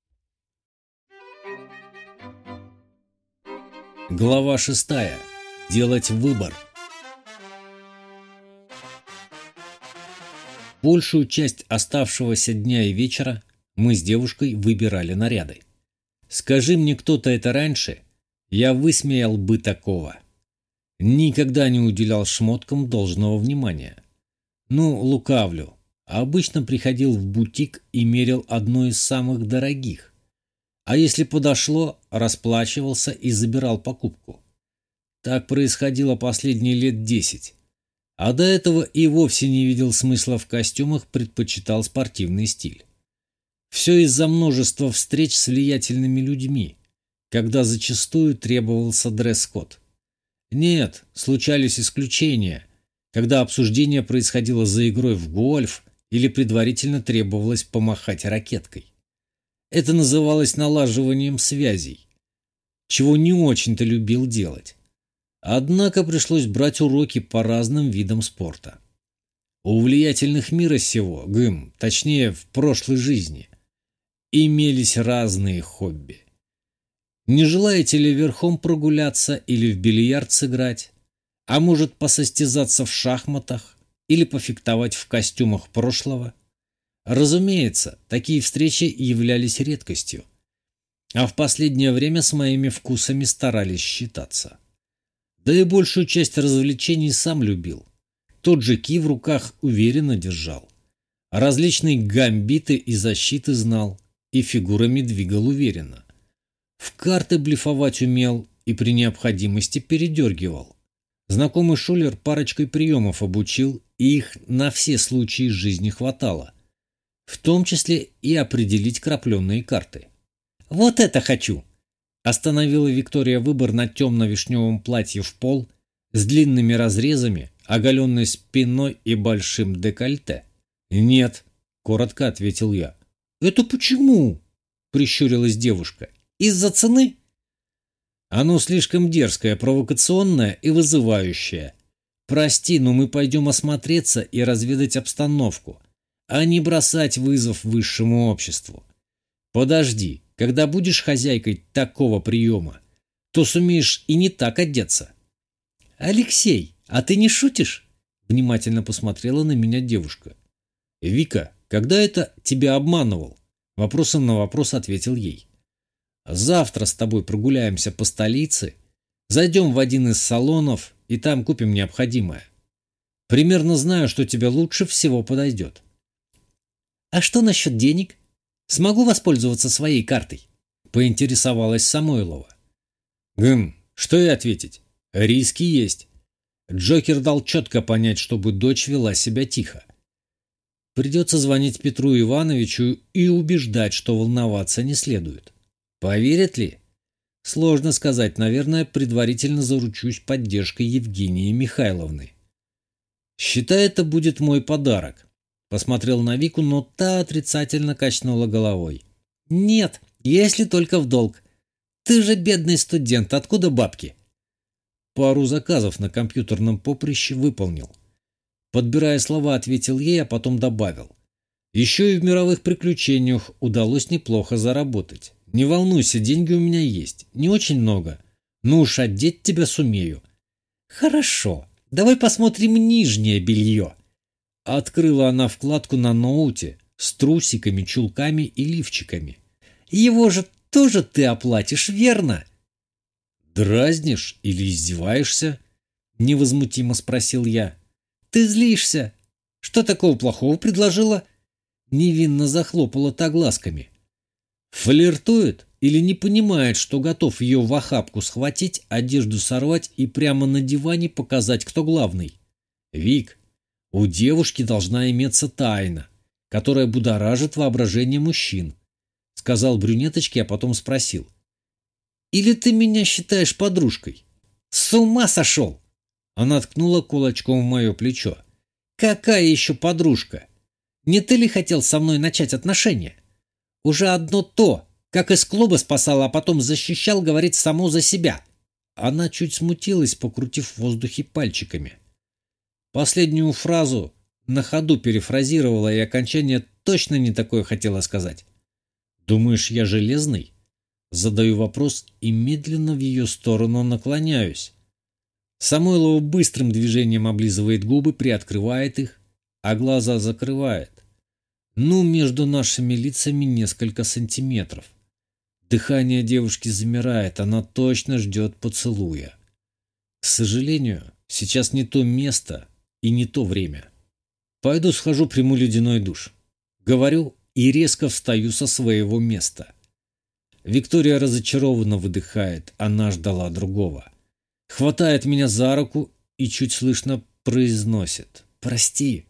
Глава 6. Делать выбор. Большую часть оставшегося дня и вечера мы с девушкой выбирали наряды. Скажи мне кто-то это раньше, я высмеял бы такого. Никогда не уделял шмоткам должного внимания. Лукавлю. Обычно приходил в бутик и мерил одно из самых дорогих. А если подошло, расплачивался и забирал покупку. Так происходило последние лет 10. А до этого и вовсе не видел смысла в костюмах, предпочитал спортивный стиль. Все из-за множества встреч с влиятельными людьми, когда зачастую требовался дресс-код. Нет, случались исключения, когда обсуждение происходило за игрой в гольф или предварительно требовалось помахать ракеткой. Это называлось налаживанием связей, чего не очень-то любил делать. Однако пришлось брать уроки по разным видам спорта. У влиятельных мира сего, точнее в прошлой жизни, имелись разные хобби. Не желаете ли верхом прогуляться или в бильярд сыграть? А может посостязаться в шахматах или пофехтовать в костюмах прошлого? Разумеется, такие встречи являлись редкостью. А в последнее время с моими вкусами старались считаться. Да и большую часть развлечений сам любил. Тот же ки в руках уверенно держал. Различные гамбиты и защиты знал, и фигурами двигал уверенно. В карты блефовать умел и при необходимости передергивал. Знакомый шулер парочкой приемов обучил, и их на все случаи жизни хватало. В том числе и определить крапленные карты. «Вот это хочу!» Остановила Виктория выбор на темно-вишневом платье в пол с длинными разрезами, оголенной спиной и большим декольте. «Нет», — коротко ответил я. «Это почему?» — прищурилась девушка. «Из-за цены?» «Оно слишком дерзкое, провокационное и вызывающее. Прости, но мы пойдем осмотреться и разведать обстановку, а не бросать вызов высшему обществу. Подожди, когда будешь хозяйкой такого приема, то сумеешь и не так одеться». «Алексей, а ты не шутишь?» — внимательно посмотрела на меня девушка. «Вика, когда это тебя обманывал?» — вопросом на вопрос ответил ей. «Завтра с тобой прогуляемся по столице, зайдем в один из салонов и там купим необходимое. Примерно знаю, что тебе лучше всего подойдет». «А что насчет денег? Смогу воспользоваться своей картой?» — поинтересовалась Самойлова. Что и ответить? Риски есть. Джокер дал четко понять, чтобы дочь вела себя тихо. Придется звонить Петру Ивановичу и убеждать, что волноваться не следует. Поверят ли? Сложно сказать, наверное, предварительно заручусь поддержкой Евгении Михайловны. «Считай, это будет мой подарок», — посмотрел на Вику, но та отрицательно качнула головой. «Нет, если только в долг. Ты же бедный студент, откуда бабки?» Пару заказов на компьютерном поприще выполнил. Подбирая слова, ответил ей, а потом добавил. Еще и в мировых приключениях удалось неплохо заработать. Не волнуйся, деньги у меня есть. Не очень много. Но уж одеть тебя сумею. Хорошо, давай посмотрим нижнее белье. Открыла она вкладку на ноуте с трусиками, чулками и лифчиками. Его же тоже ты оплатишь, верно? Дразнишь или издеваешься? Невозмутимо спросил я. Ты злишься. Что такого плохого предложила? Невинно захлопала та глазками. Флиртует или не понимает, что готов ее в охапку схватить, одежду сорвать и прямо на диване показать, кто главный? Вик, у девушки должна иметься тайна, которая будоражит воображение мужчин, сказал брюнеточке, а потом спросил. Или ты меня считаешь подружкой? С ума сошел! Она ткнула кулачком в мое плечо. Какая еще подружка? Не ты ли хотел со мной начать отношения? Уже одно то, как из клуба спасал, а потом защищал, говорит само за себя. Она чуть смутилась, покрутив в воздухе пальчиками. Последнюю фразу на ходу перефразировала, и окончание точно не такое хотела сказать. «Думаешь, я железный?» Задаю вопрос и медленно в ее сторону наклоняюсь. Самойлова быстрым движением облизывает губы, приоткрывает их, а глаза закрывает. Между нашими лицами несколько сантиметров. Дыхание девушки замирает, она точно ждет поцелуя. К сожалению, сейчас не то место и не то время. Пойду схожу, приму ледяной душ. Говорю и резко встаю со своего места. Виктория разочарованно выдыхает, она ждала другого. Хватает меня за руку и чуть слышно произносит: «Прости».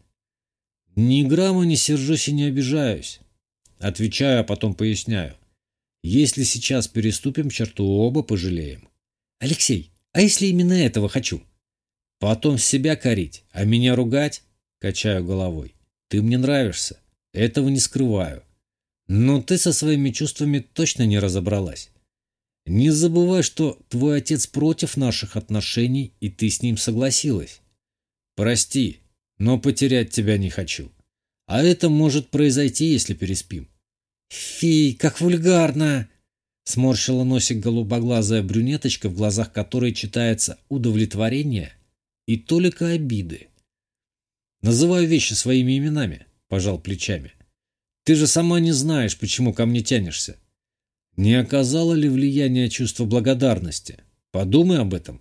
Ни грамма не сержусь и не обижаюсь. Отвечаю, а потом поясняю. Если сейчас переступим черту, оба пожалеем. Алексей, а если именно этого хочу? Потом себя корить, а меня ругать? Качаю головой. Ты мне нравишься. Этого не скрываю. Но ты со своими чувствами точно не разобралась. Не забывай, что твой отец против наших отношений, и ты с ним согласилась. Прости, но потерять тебя не хочу. А это может произойти, если переспим. Фи, как вульгарно! Сморщила носик голубоглазая брюнеточка, в глазах которой читается удовлетворение и толика обиды. Называю вещи своими именами, пожал плечами. Ты же сама не знаешь, почему ко мне тянешься. Не оказало ли влияние чувства благодарности? Подумай об этом.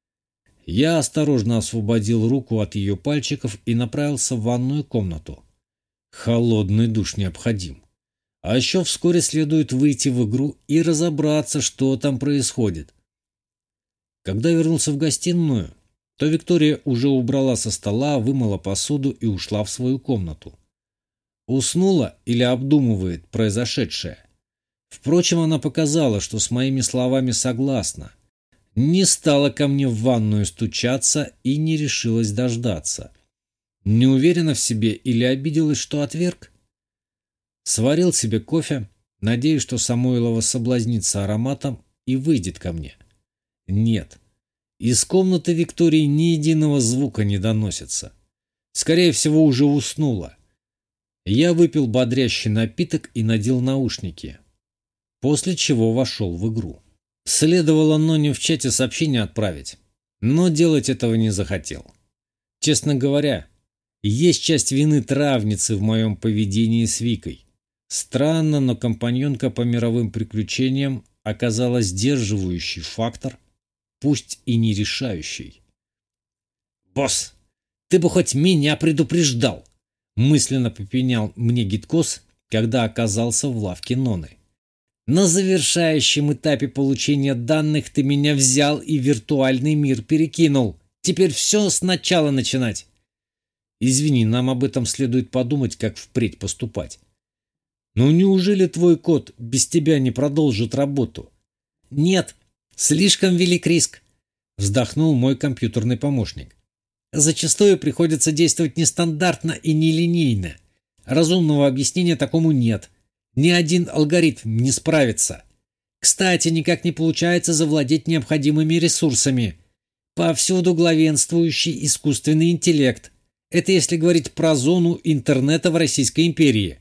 Я осторожно освободил руку от ее пальчиков и направился в ванную комнату. Холодный душ необходим. А еще вскоре следует выйти в игру и разобраться, что там происходит. Когда вернулся в гостиную, то Виктория уже убрала со стола, вымыла посуду и ушла в свою комнату. Уснула или обдумывает произошедшее. Впрочем, она показала, что с моими словами согласна. Не стала ко мне в ванную стучаться и не решилась дождаться. Не уверена в себе или обиделась, что отверг? Сварил себе кофе, надеясь, что Самойлова соблазнится ароматом и выйдет ко мне. Нет. Из комнаты Виктории ни единого звука не доносится. Скорее всего, уже уснула. Я выпил бодрящий напиток и надел наушники, после чего вошел в игру. Следовало Ноне в чате сообщение отправить, но делать этого не захотел. Честно говоря, есть часть вины травницы в моем поведении с Викой. Странно, но компаньонка по мировым приключениям оказалась сдерживающий фактор, пусть и не решающий. «Босс, ты бы хоть меня предупреждал!» мысленно попенял мне Гиткос, когда оказался в лавке Ноны. «На завершающем этапе получения данных ты меня взял и в виртуальный мир перекинул. Теперь все сначала начинать». «Извини, нам об этом следует подумать, как впредь поступать. Но неужели твой код без тебя не продолжит работу?» «Нет, слишком велик риск», — вздохнул мой компьютерный помощник. «Зачастую приходится действовать нестандартно и нелинейно. Разумного объяснения такому нет. Ни один алгоритм не справится. Кстати, никак не получается завладеть необходимыми ресурсами. Повсюду главенствующий искусственный интеллект. Это если говорить про зону интернета в Российской империи.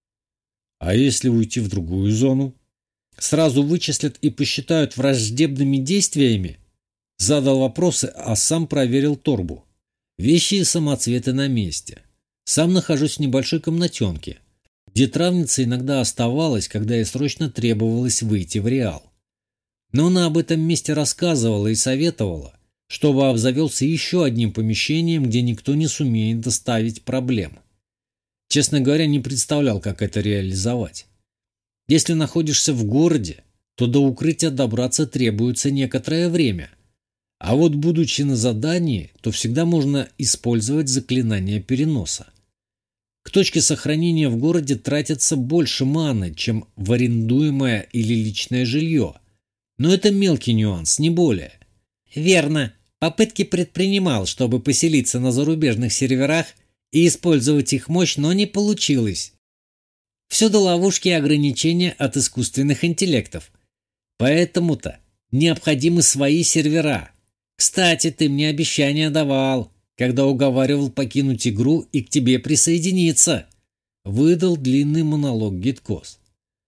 А если уйти в другую зону? Сразу вычислят и посчитают враждебными действиями? Задал вопросы, а сам проверил торбу. Вещи и самоцветы на месте. Сам нахожусь в небольшой комнатенке, где травница иногда оставалась, когда ей срочно требовалось выйти в Реал. Но она об этом месте рассказывала и советовала, чтобы обзавелся еще одним помещением, где никто не сумеет доставить проблем. Честно говоря, не представлял, как это реализовать. Если находишься в городе, то до укрытия добраться требуется некоторое время. А вот будучи на задании, то всегда можно использовать заклинание переноса. К точке сохранения в городе тратится больше маны, чем в арендуемое или личное жилье. Но это мелкий нюанс, не более. Верно. Попытки предпринимал, чтобы поселиться на зарубежных серверах и использовать их мощь, но не получилось. Все до ловушки и ограничения от искусственных интеллектов. Поэтому-то необходимы свои сервера. Кстати, ты мне обещание давал, когда уговаривал покинуть игру и к тебе присоединиться. Выдал длинный монолог Гидкос.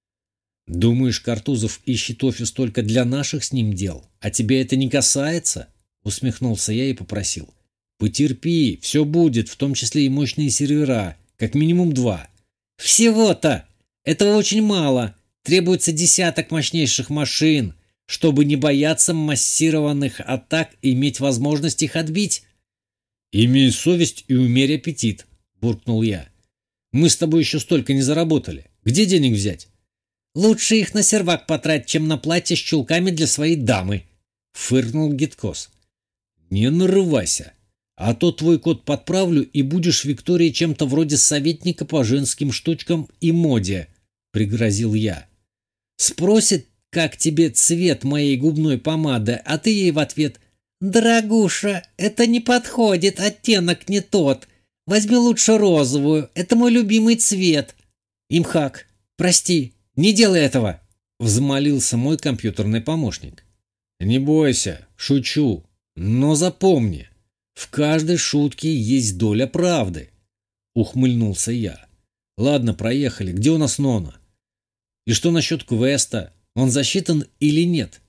Думаешь, Картузов ищет офис только для наших с ним дел, а тебя это не касается? Усмехнулся я и попросил. Потерпи, все будет, в том числе и мощные сервера, как минимум 2. Всего-то! Этого очень мало. Требуется десяток мощнейших машин, чтобы не бояться массированных атак и иметь возможность их отбить. «Имей совесть и умерь аппетит», — буркнул я. «Мы с тобой еще столько не заработали. Где денег взять?» «Лучше их на сервак потратить, чем на платье с чулками для своей дамы», — фыркнул Гидкос. «Не нарывайся, а то твой код подправлю, и будешь Виктории чем-то вроде советника по женским штучкам и моде», — пригрозил я. «Спросит, как тебе цвет моей губной помады, а ты ей в ответ: «Дорогуша, это не подходит, оттенок не тот. Возьми лучше розовую, это мой любимый цвет». «Имхак, прости, не делай этого», — взмолился мой компьютерный помощник. «Не бойся, шучу, но запомни, в каждой шутке есть доля правды», — ухмыльнулся я. «Ладно, проехали, где у нас Нона? И что насчет квеста? Он засчитан или нет?»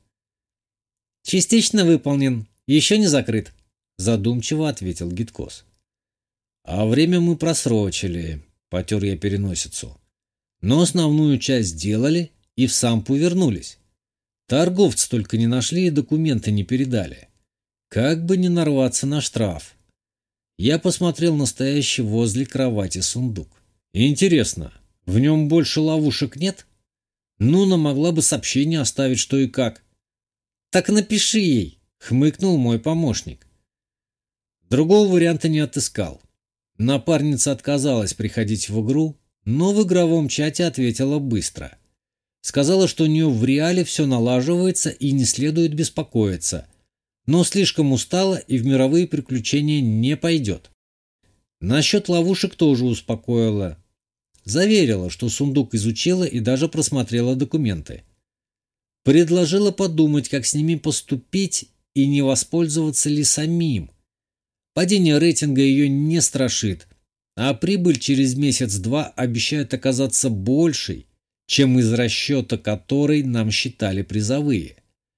«Частично выполнен, еще не закрыт», — задумчиво ответил Гидкос. «А время мы просрочили», — потер я переносицу. «Но основную часть сделали и в Сампу вернулись. Торговцы только не нашли и документы не передали. Как бы не нарваться на штраф». Я посмотрел на стоящий возле кровати сундук. «Интересно, в нем больше ловушек нет? Нуна могла бы сообщение оставить, что и как». «Так напиши ей», — хмыкнул мой помощник. Другого варианта не отыскал. Напарница отказалась приходить в игру, но в игровом чате ответила быстро. Сказала, что у нее в реале все налаживается и не следует беспокоиться, но слишком устала и в мировые приключения не пойдет. Насчет ловушек тоже успокоила. Заверила, что сундук изучила и даже просмотрела документы. Предложила подумать, как с ними поступить и не воспользоваться ли самим. Падение рейтинга ее не страшит, а прибыль через месяц-два обещает оказаться большей, чем из расчета которой нам считали призовые.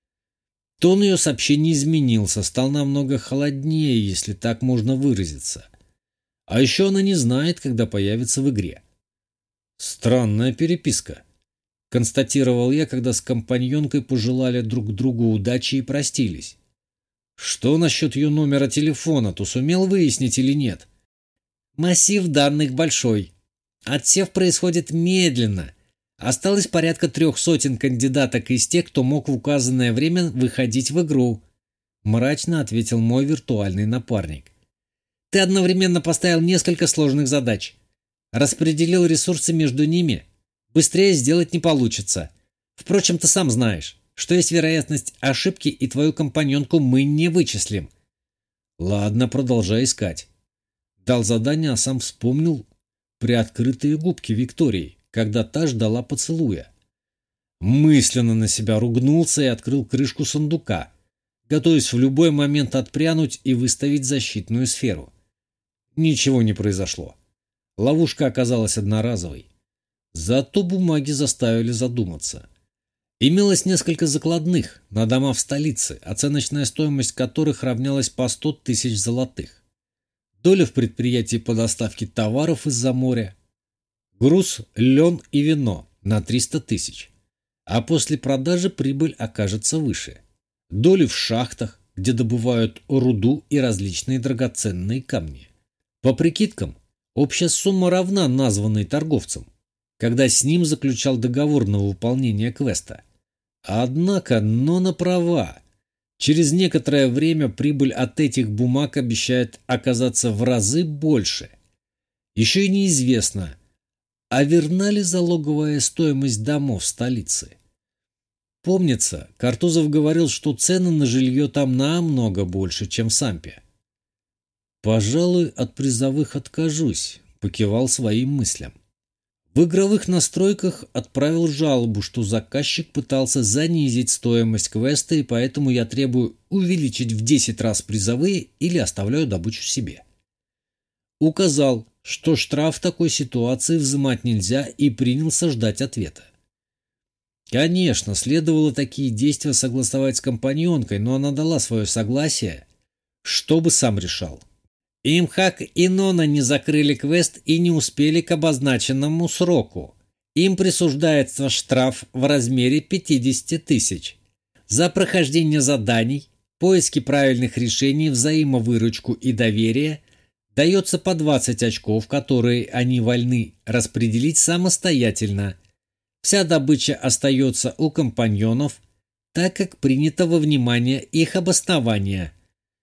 Тон ее сообщений изменился, стал намного холоднее, если так можно выразиться. А еще она не знает, когда появится в игре. Странная переписка, констатировал я, когда с компаньонкой пожелали друг другу удачи и простились. Что насчет ее номера телефона, то сумел выяснить или нет? Массив данных большой. Отсев происходит медленно. Осталось порядка 300 кандидаток из тех, кто мог в указанное время выходить в игру, мрачно ответил мой виртуальный напарник. Ты одновременно поставил несколько сложных задач. Распределил ресурсы между ними. Быстрее сделать не получится. Впрочем, ты сам знаешь, что есть вероятность ошибки, и твою компаньонку мы не вычислим. Ладно, продолжай искать. Дал задание, а сам вспомнил приоткрытые губки Виктории, когда та ждала поцелуя. Мысленно на себя ругнулся и открыл крышку сундука, готовясь в любой момент отпрянуть и выставить защитную сферу. Ничего не произошло. Ловушка оказалась одноразовой. Зато бумаги заставили задуматься. Имелось несколько закладных на дома в столице, оценочная стоимость которых равнялась по 100 тысяч золотых. Доля в предприятии по доставке товаров из-за моря. Груз, лен и вино на 300 тысяч. А после продажи прибыль окажется выше. Доли в шахтах, где добывают руду и различные драгоценные камни. По прикидкам, общая сумма равна названной торговцем, когда с ним заключал договор на выполнение квеста. Однако, на права. Через некоторое время прибыль от этих бумаг обещает оказаться в разы больше. Еще и неизвестно, а верна ли залоговая стоимость домов в столице. Помнится, Картузов говорил, что цены на жилье там намного больше, чем в Сампе. «Пожалуй, от призовых откажусь», — покивал своим мыслям. В игровых настройках отправил жалобу, что заказчик пытался занизить стоимость квеста, и поэтому я требую увеличить в 10 раз призовые или оставляю добычу себе. Указал, что штраф в такой ситуации взимать нельзя, и принялся ждать ответа. Конечно, следовало такие действия согласовать с компаньонкой, но она дала свое согласие, чтобы сам решал. Имхак и Нона не закрыли квест и не успели к обозначенному сроку. Им присуждается штраф в размере 50 тысяч. За прохождение заданий, поиски правильных решений, взаимовыручку и доверие дается по 20 очков, которые они вольны распределить самостоятельно. Вся добыча остается у компаньонов, так как принято во внимание их обоснование.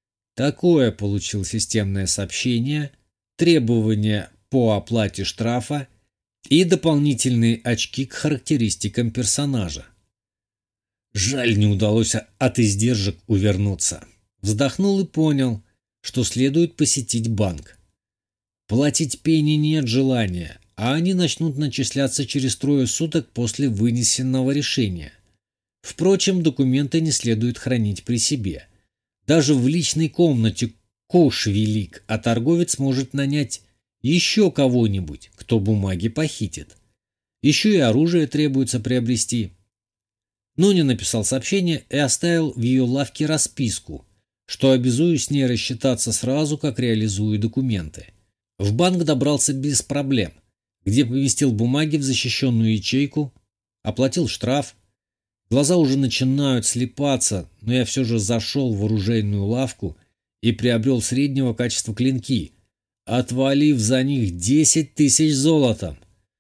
Такое получил системное сообщение, требования по оплате штрафа и дополнительные очки к характеристикам персонажа. Жаль, не удалось от издержек увернуться. Вздохнул и понял, что следует посетить банк. Платить пени нет желания, а они начнут начисляться через 3 суток после вынесенного решения. Впрочем, документы не следует хранить при себе. Даже в личной комнате кош велик, а торговец может нанять еще кого-нибудь, кто бумаги похитит. Еще и оружие требуется приобрести. Ноня написал сообщение и оставил в ее лавке расписку, что обязуюсь с ней рассчитаться сразу, как реализую документы. В банк добрался без проблем, где поместил бумаги в защищенную ячейку, оплатил штраф. Глаза уже начинают слипаться, но я все же зашел в оружейную лавку и приобрел среднего качества клинки, отвалив за них 10 тысяч золотом.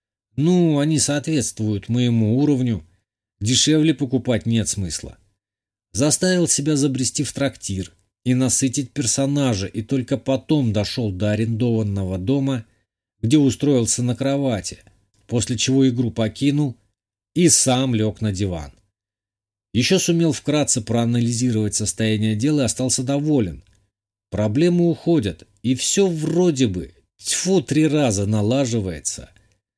Ну, они соответствуют моему уровню, дешевле покупать нет смысла. Заставил себя забрести в трактир и насытить персонажа, и только потом дошел до арендованного дома, где устроился на кровати, после чего игру покинул и сам лег на диван. Еще сумел вкратце проанализировать состояние дела и остался доволен. Проблемы уходят, и все вроде бы, 3 раза налаживается.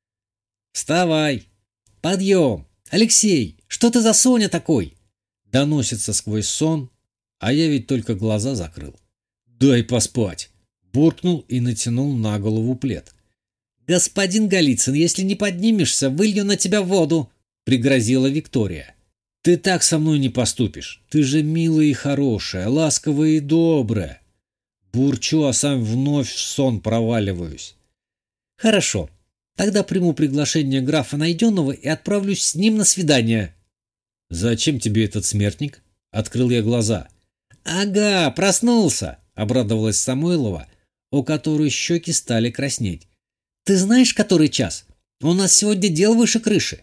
«Вставай! Подъем! Алексей, что ты за Соня такой?» Доносится сквозь сон, а я ведь только глаза закрыл. «Дай поспать!» Буркнул и натянул на голову плед. «Господин Голицын, если не поднимешься, вылью на тебя воду!» Пригрозила Виктория. «Ты так со мной не поступишь. Ты же милая и хорошая, ласковая и добрая». Бурчу, а сам вновь в сон проваливаюсь. «Хорошо. Тогда приму приглашение графа Найденного и отправлюсь с ним на свидание». «Зачем тебе этот смертник?» Открыл я глаза. «Ага, проснулся!» — обрадовалась Самойлова, у которой щеки стали краснеть. «Ты знаешь, который час? У нас сегодня дел выше крыши».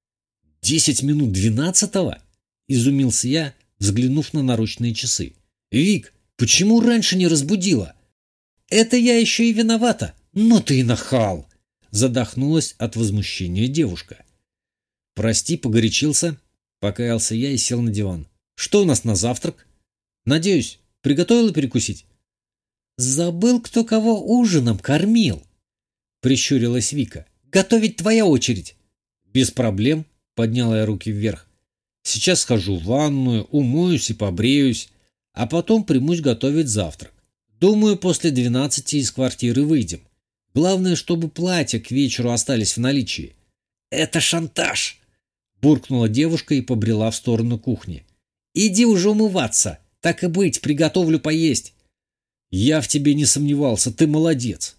10 минут 12-го? Изумился я, взглянув на наручные часы. «Вик, почему раньше не разбудила?» «Это я еще и виновата. Но ты и нахал!» Задохнулась от возмущения девушка. «Прости, погорячился», — покаялся я и сел на диван. «Что у нас на завтрак? Надеюсь, приготовила перекусить?» «Забыл, кто кого ужином кормил», — прищурилась Вика. «Готовить твоя очередь». «Без проблем», — подняла я руки вверх. «Сейчас схожу в ванную, умоюсь и побреюсь, а потом примусь готовить завтрак. Думаю, после 12 из квартиры выйдем. Главное, чтобы платья к вечеру остались в наличии». «Это шантаж!» — буркнула девушка и побрела в сторону кухни. «Иди уже умываться. Так и быть, приготовлю поесть». «Я в тебе не сомневался, ты молодец».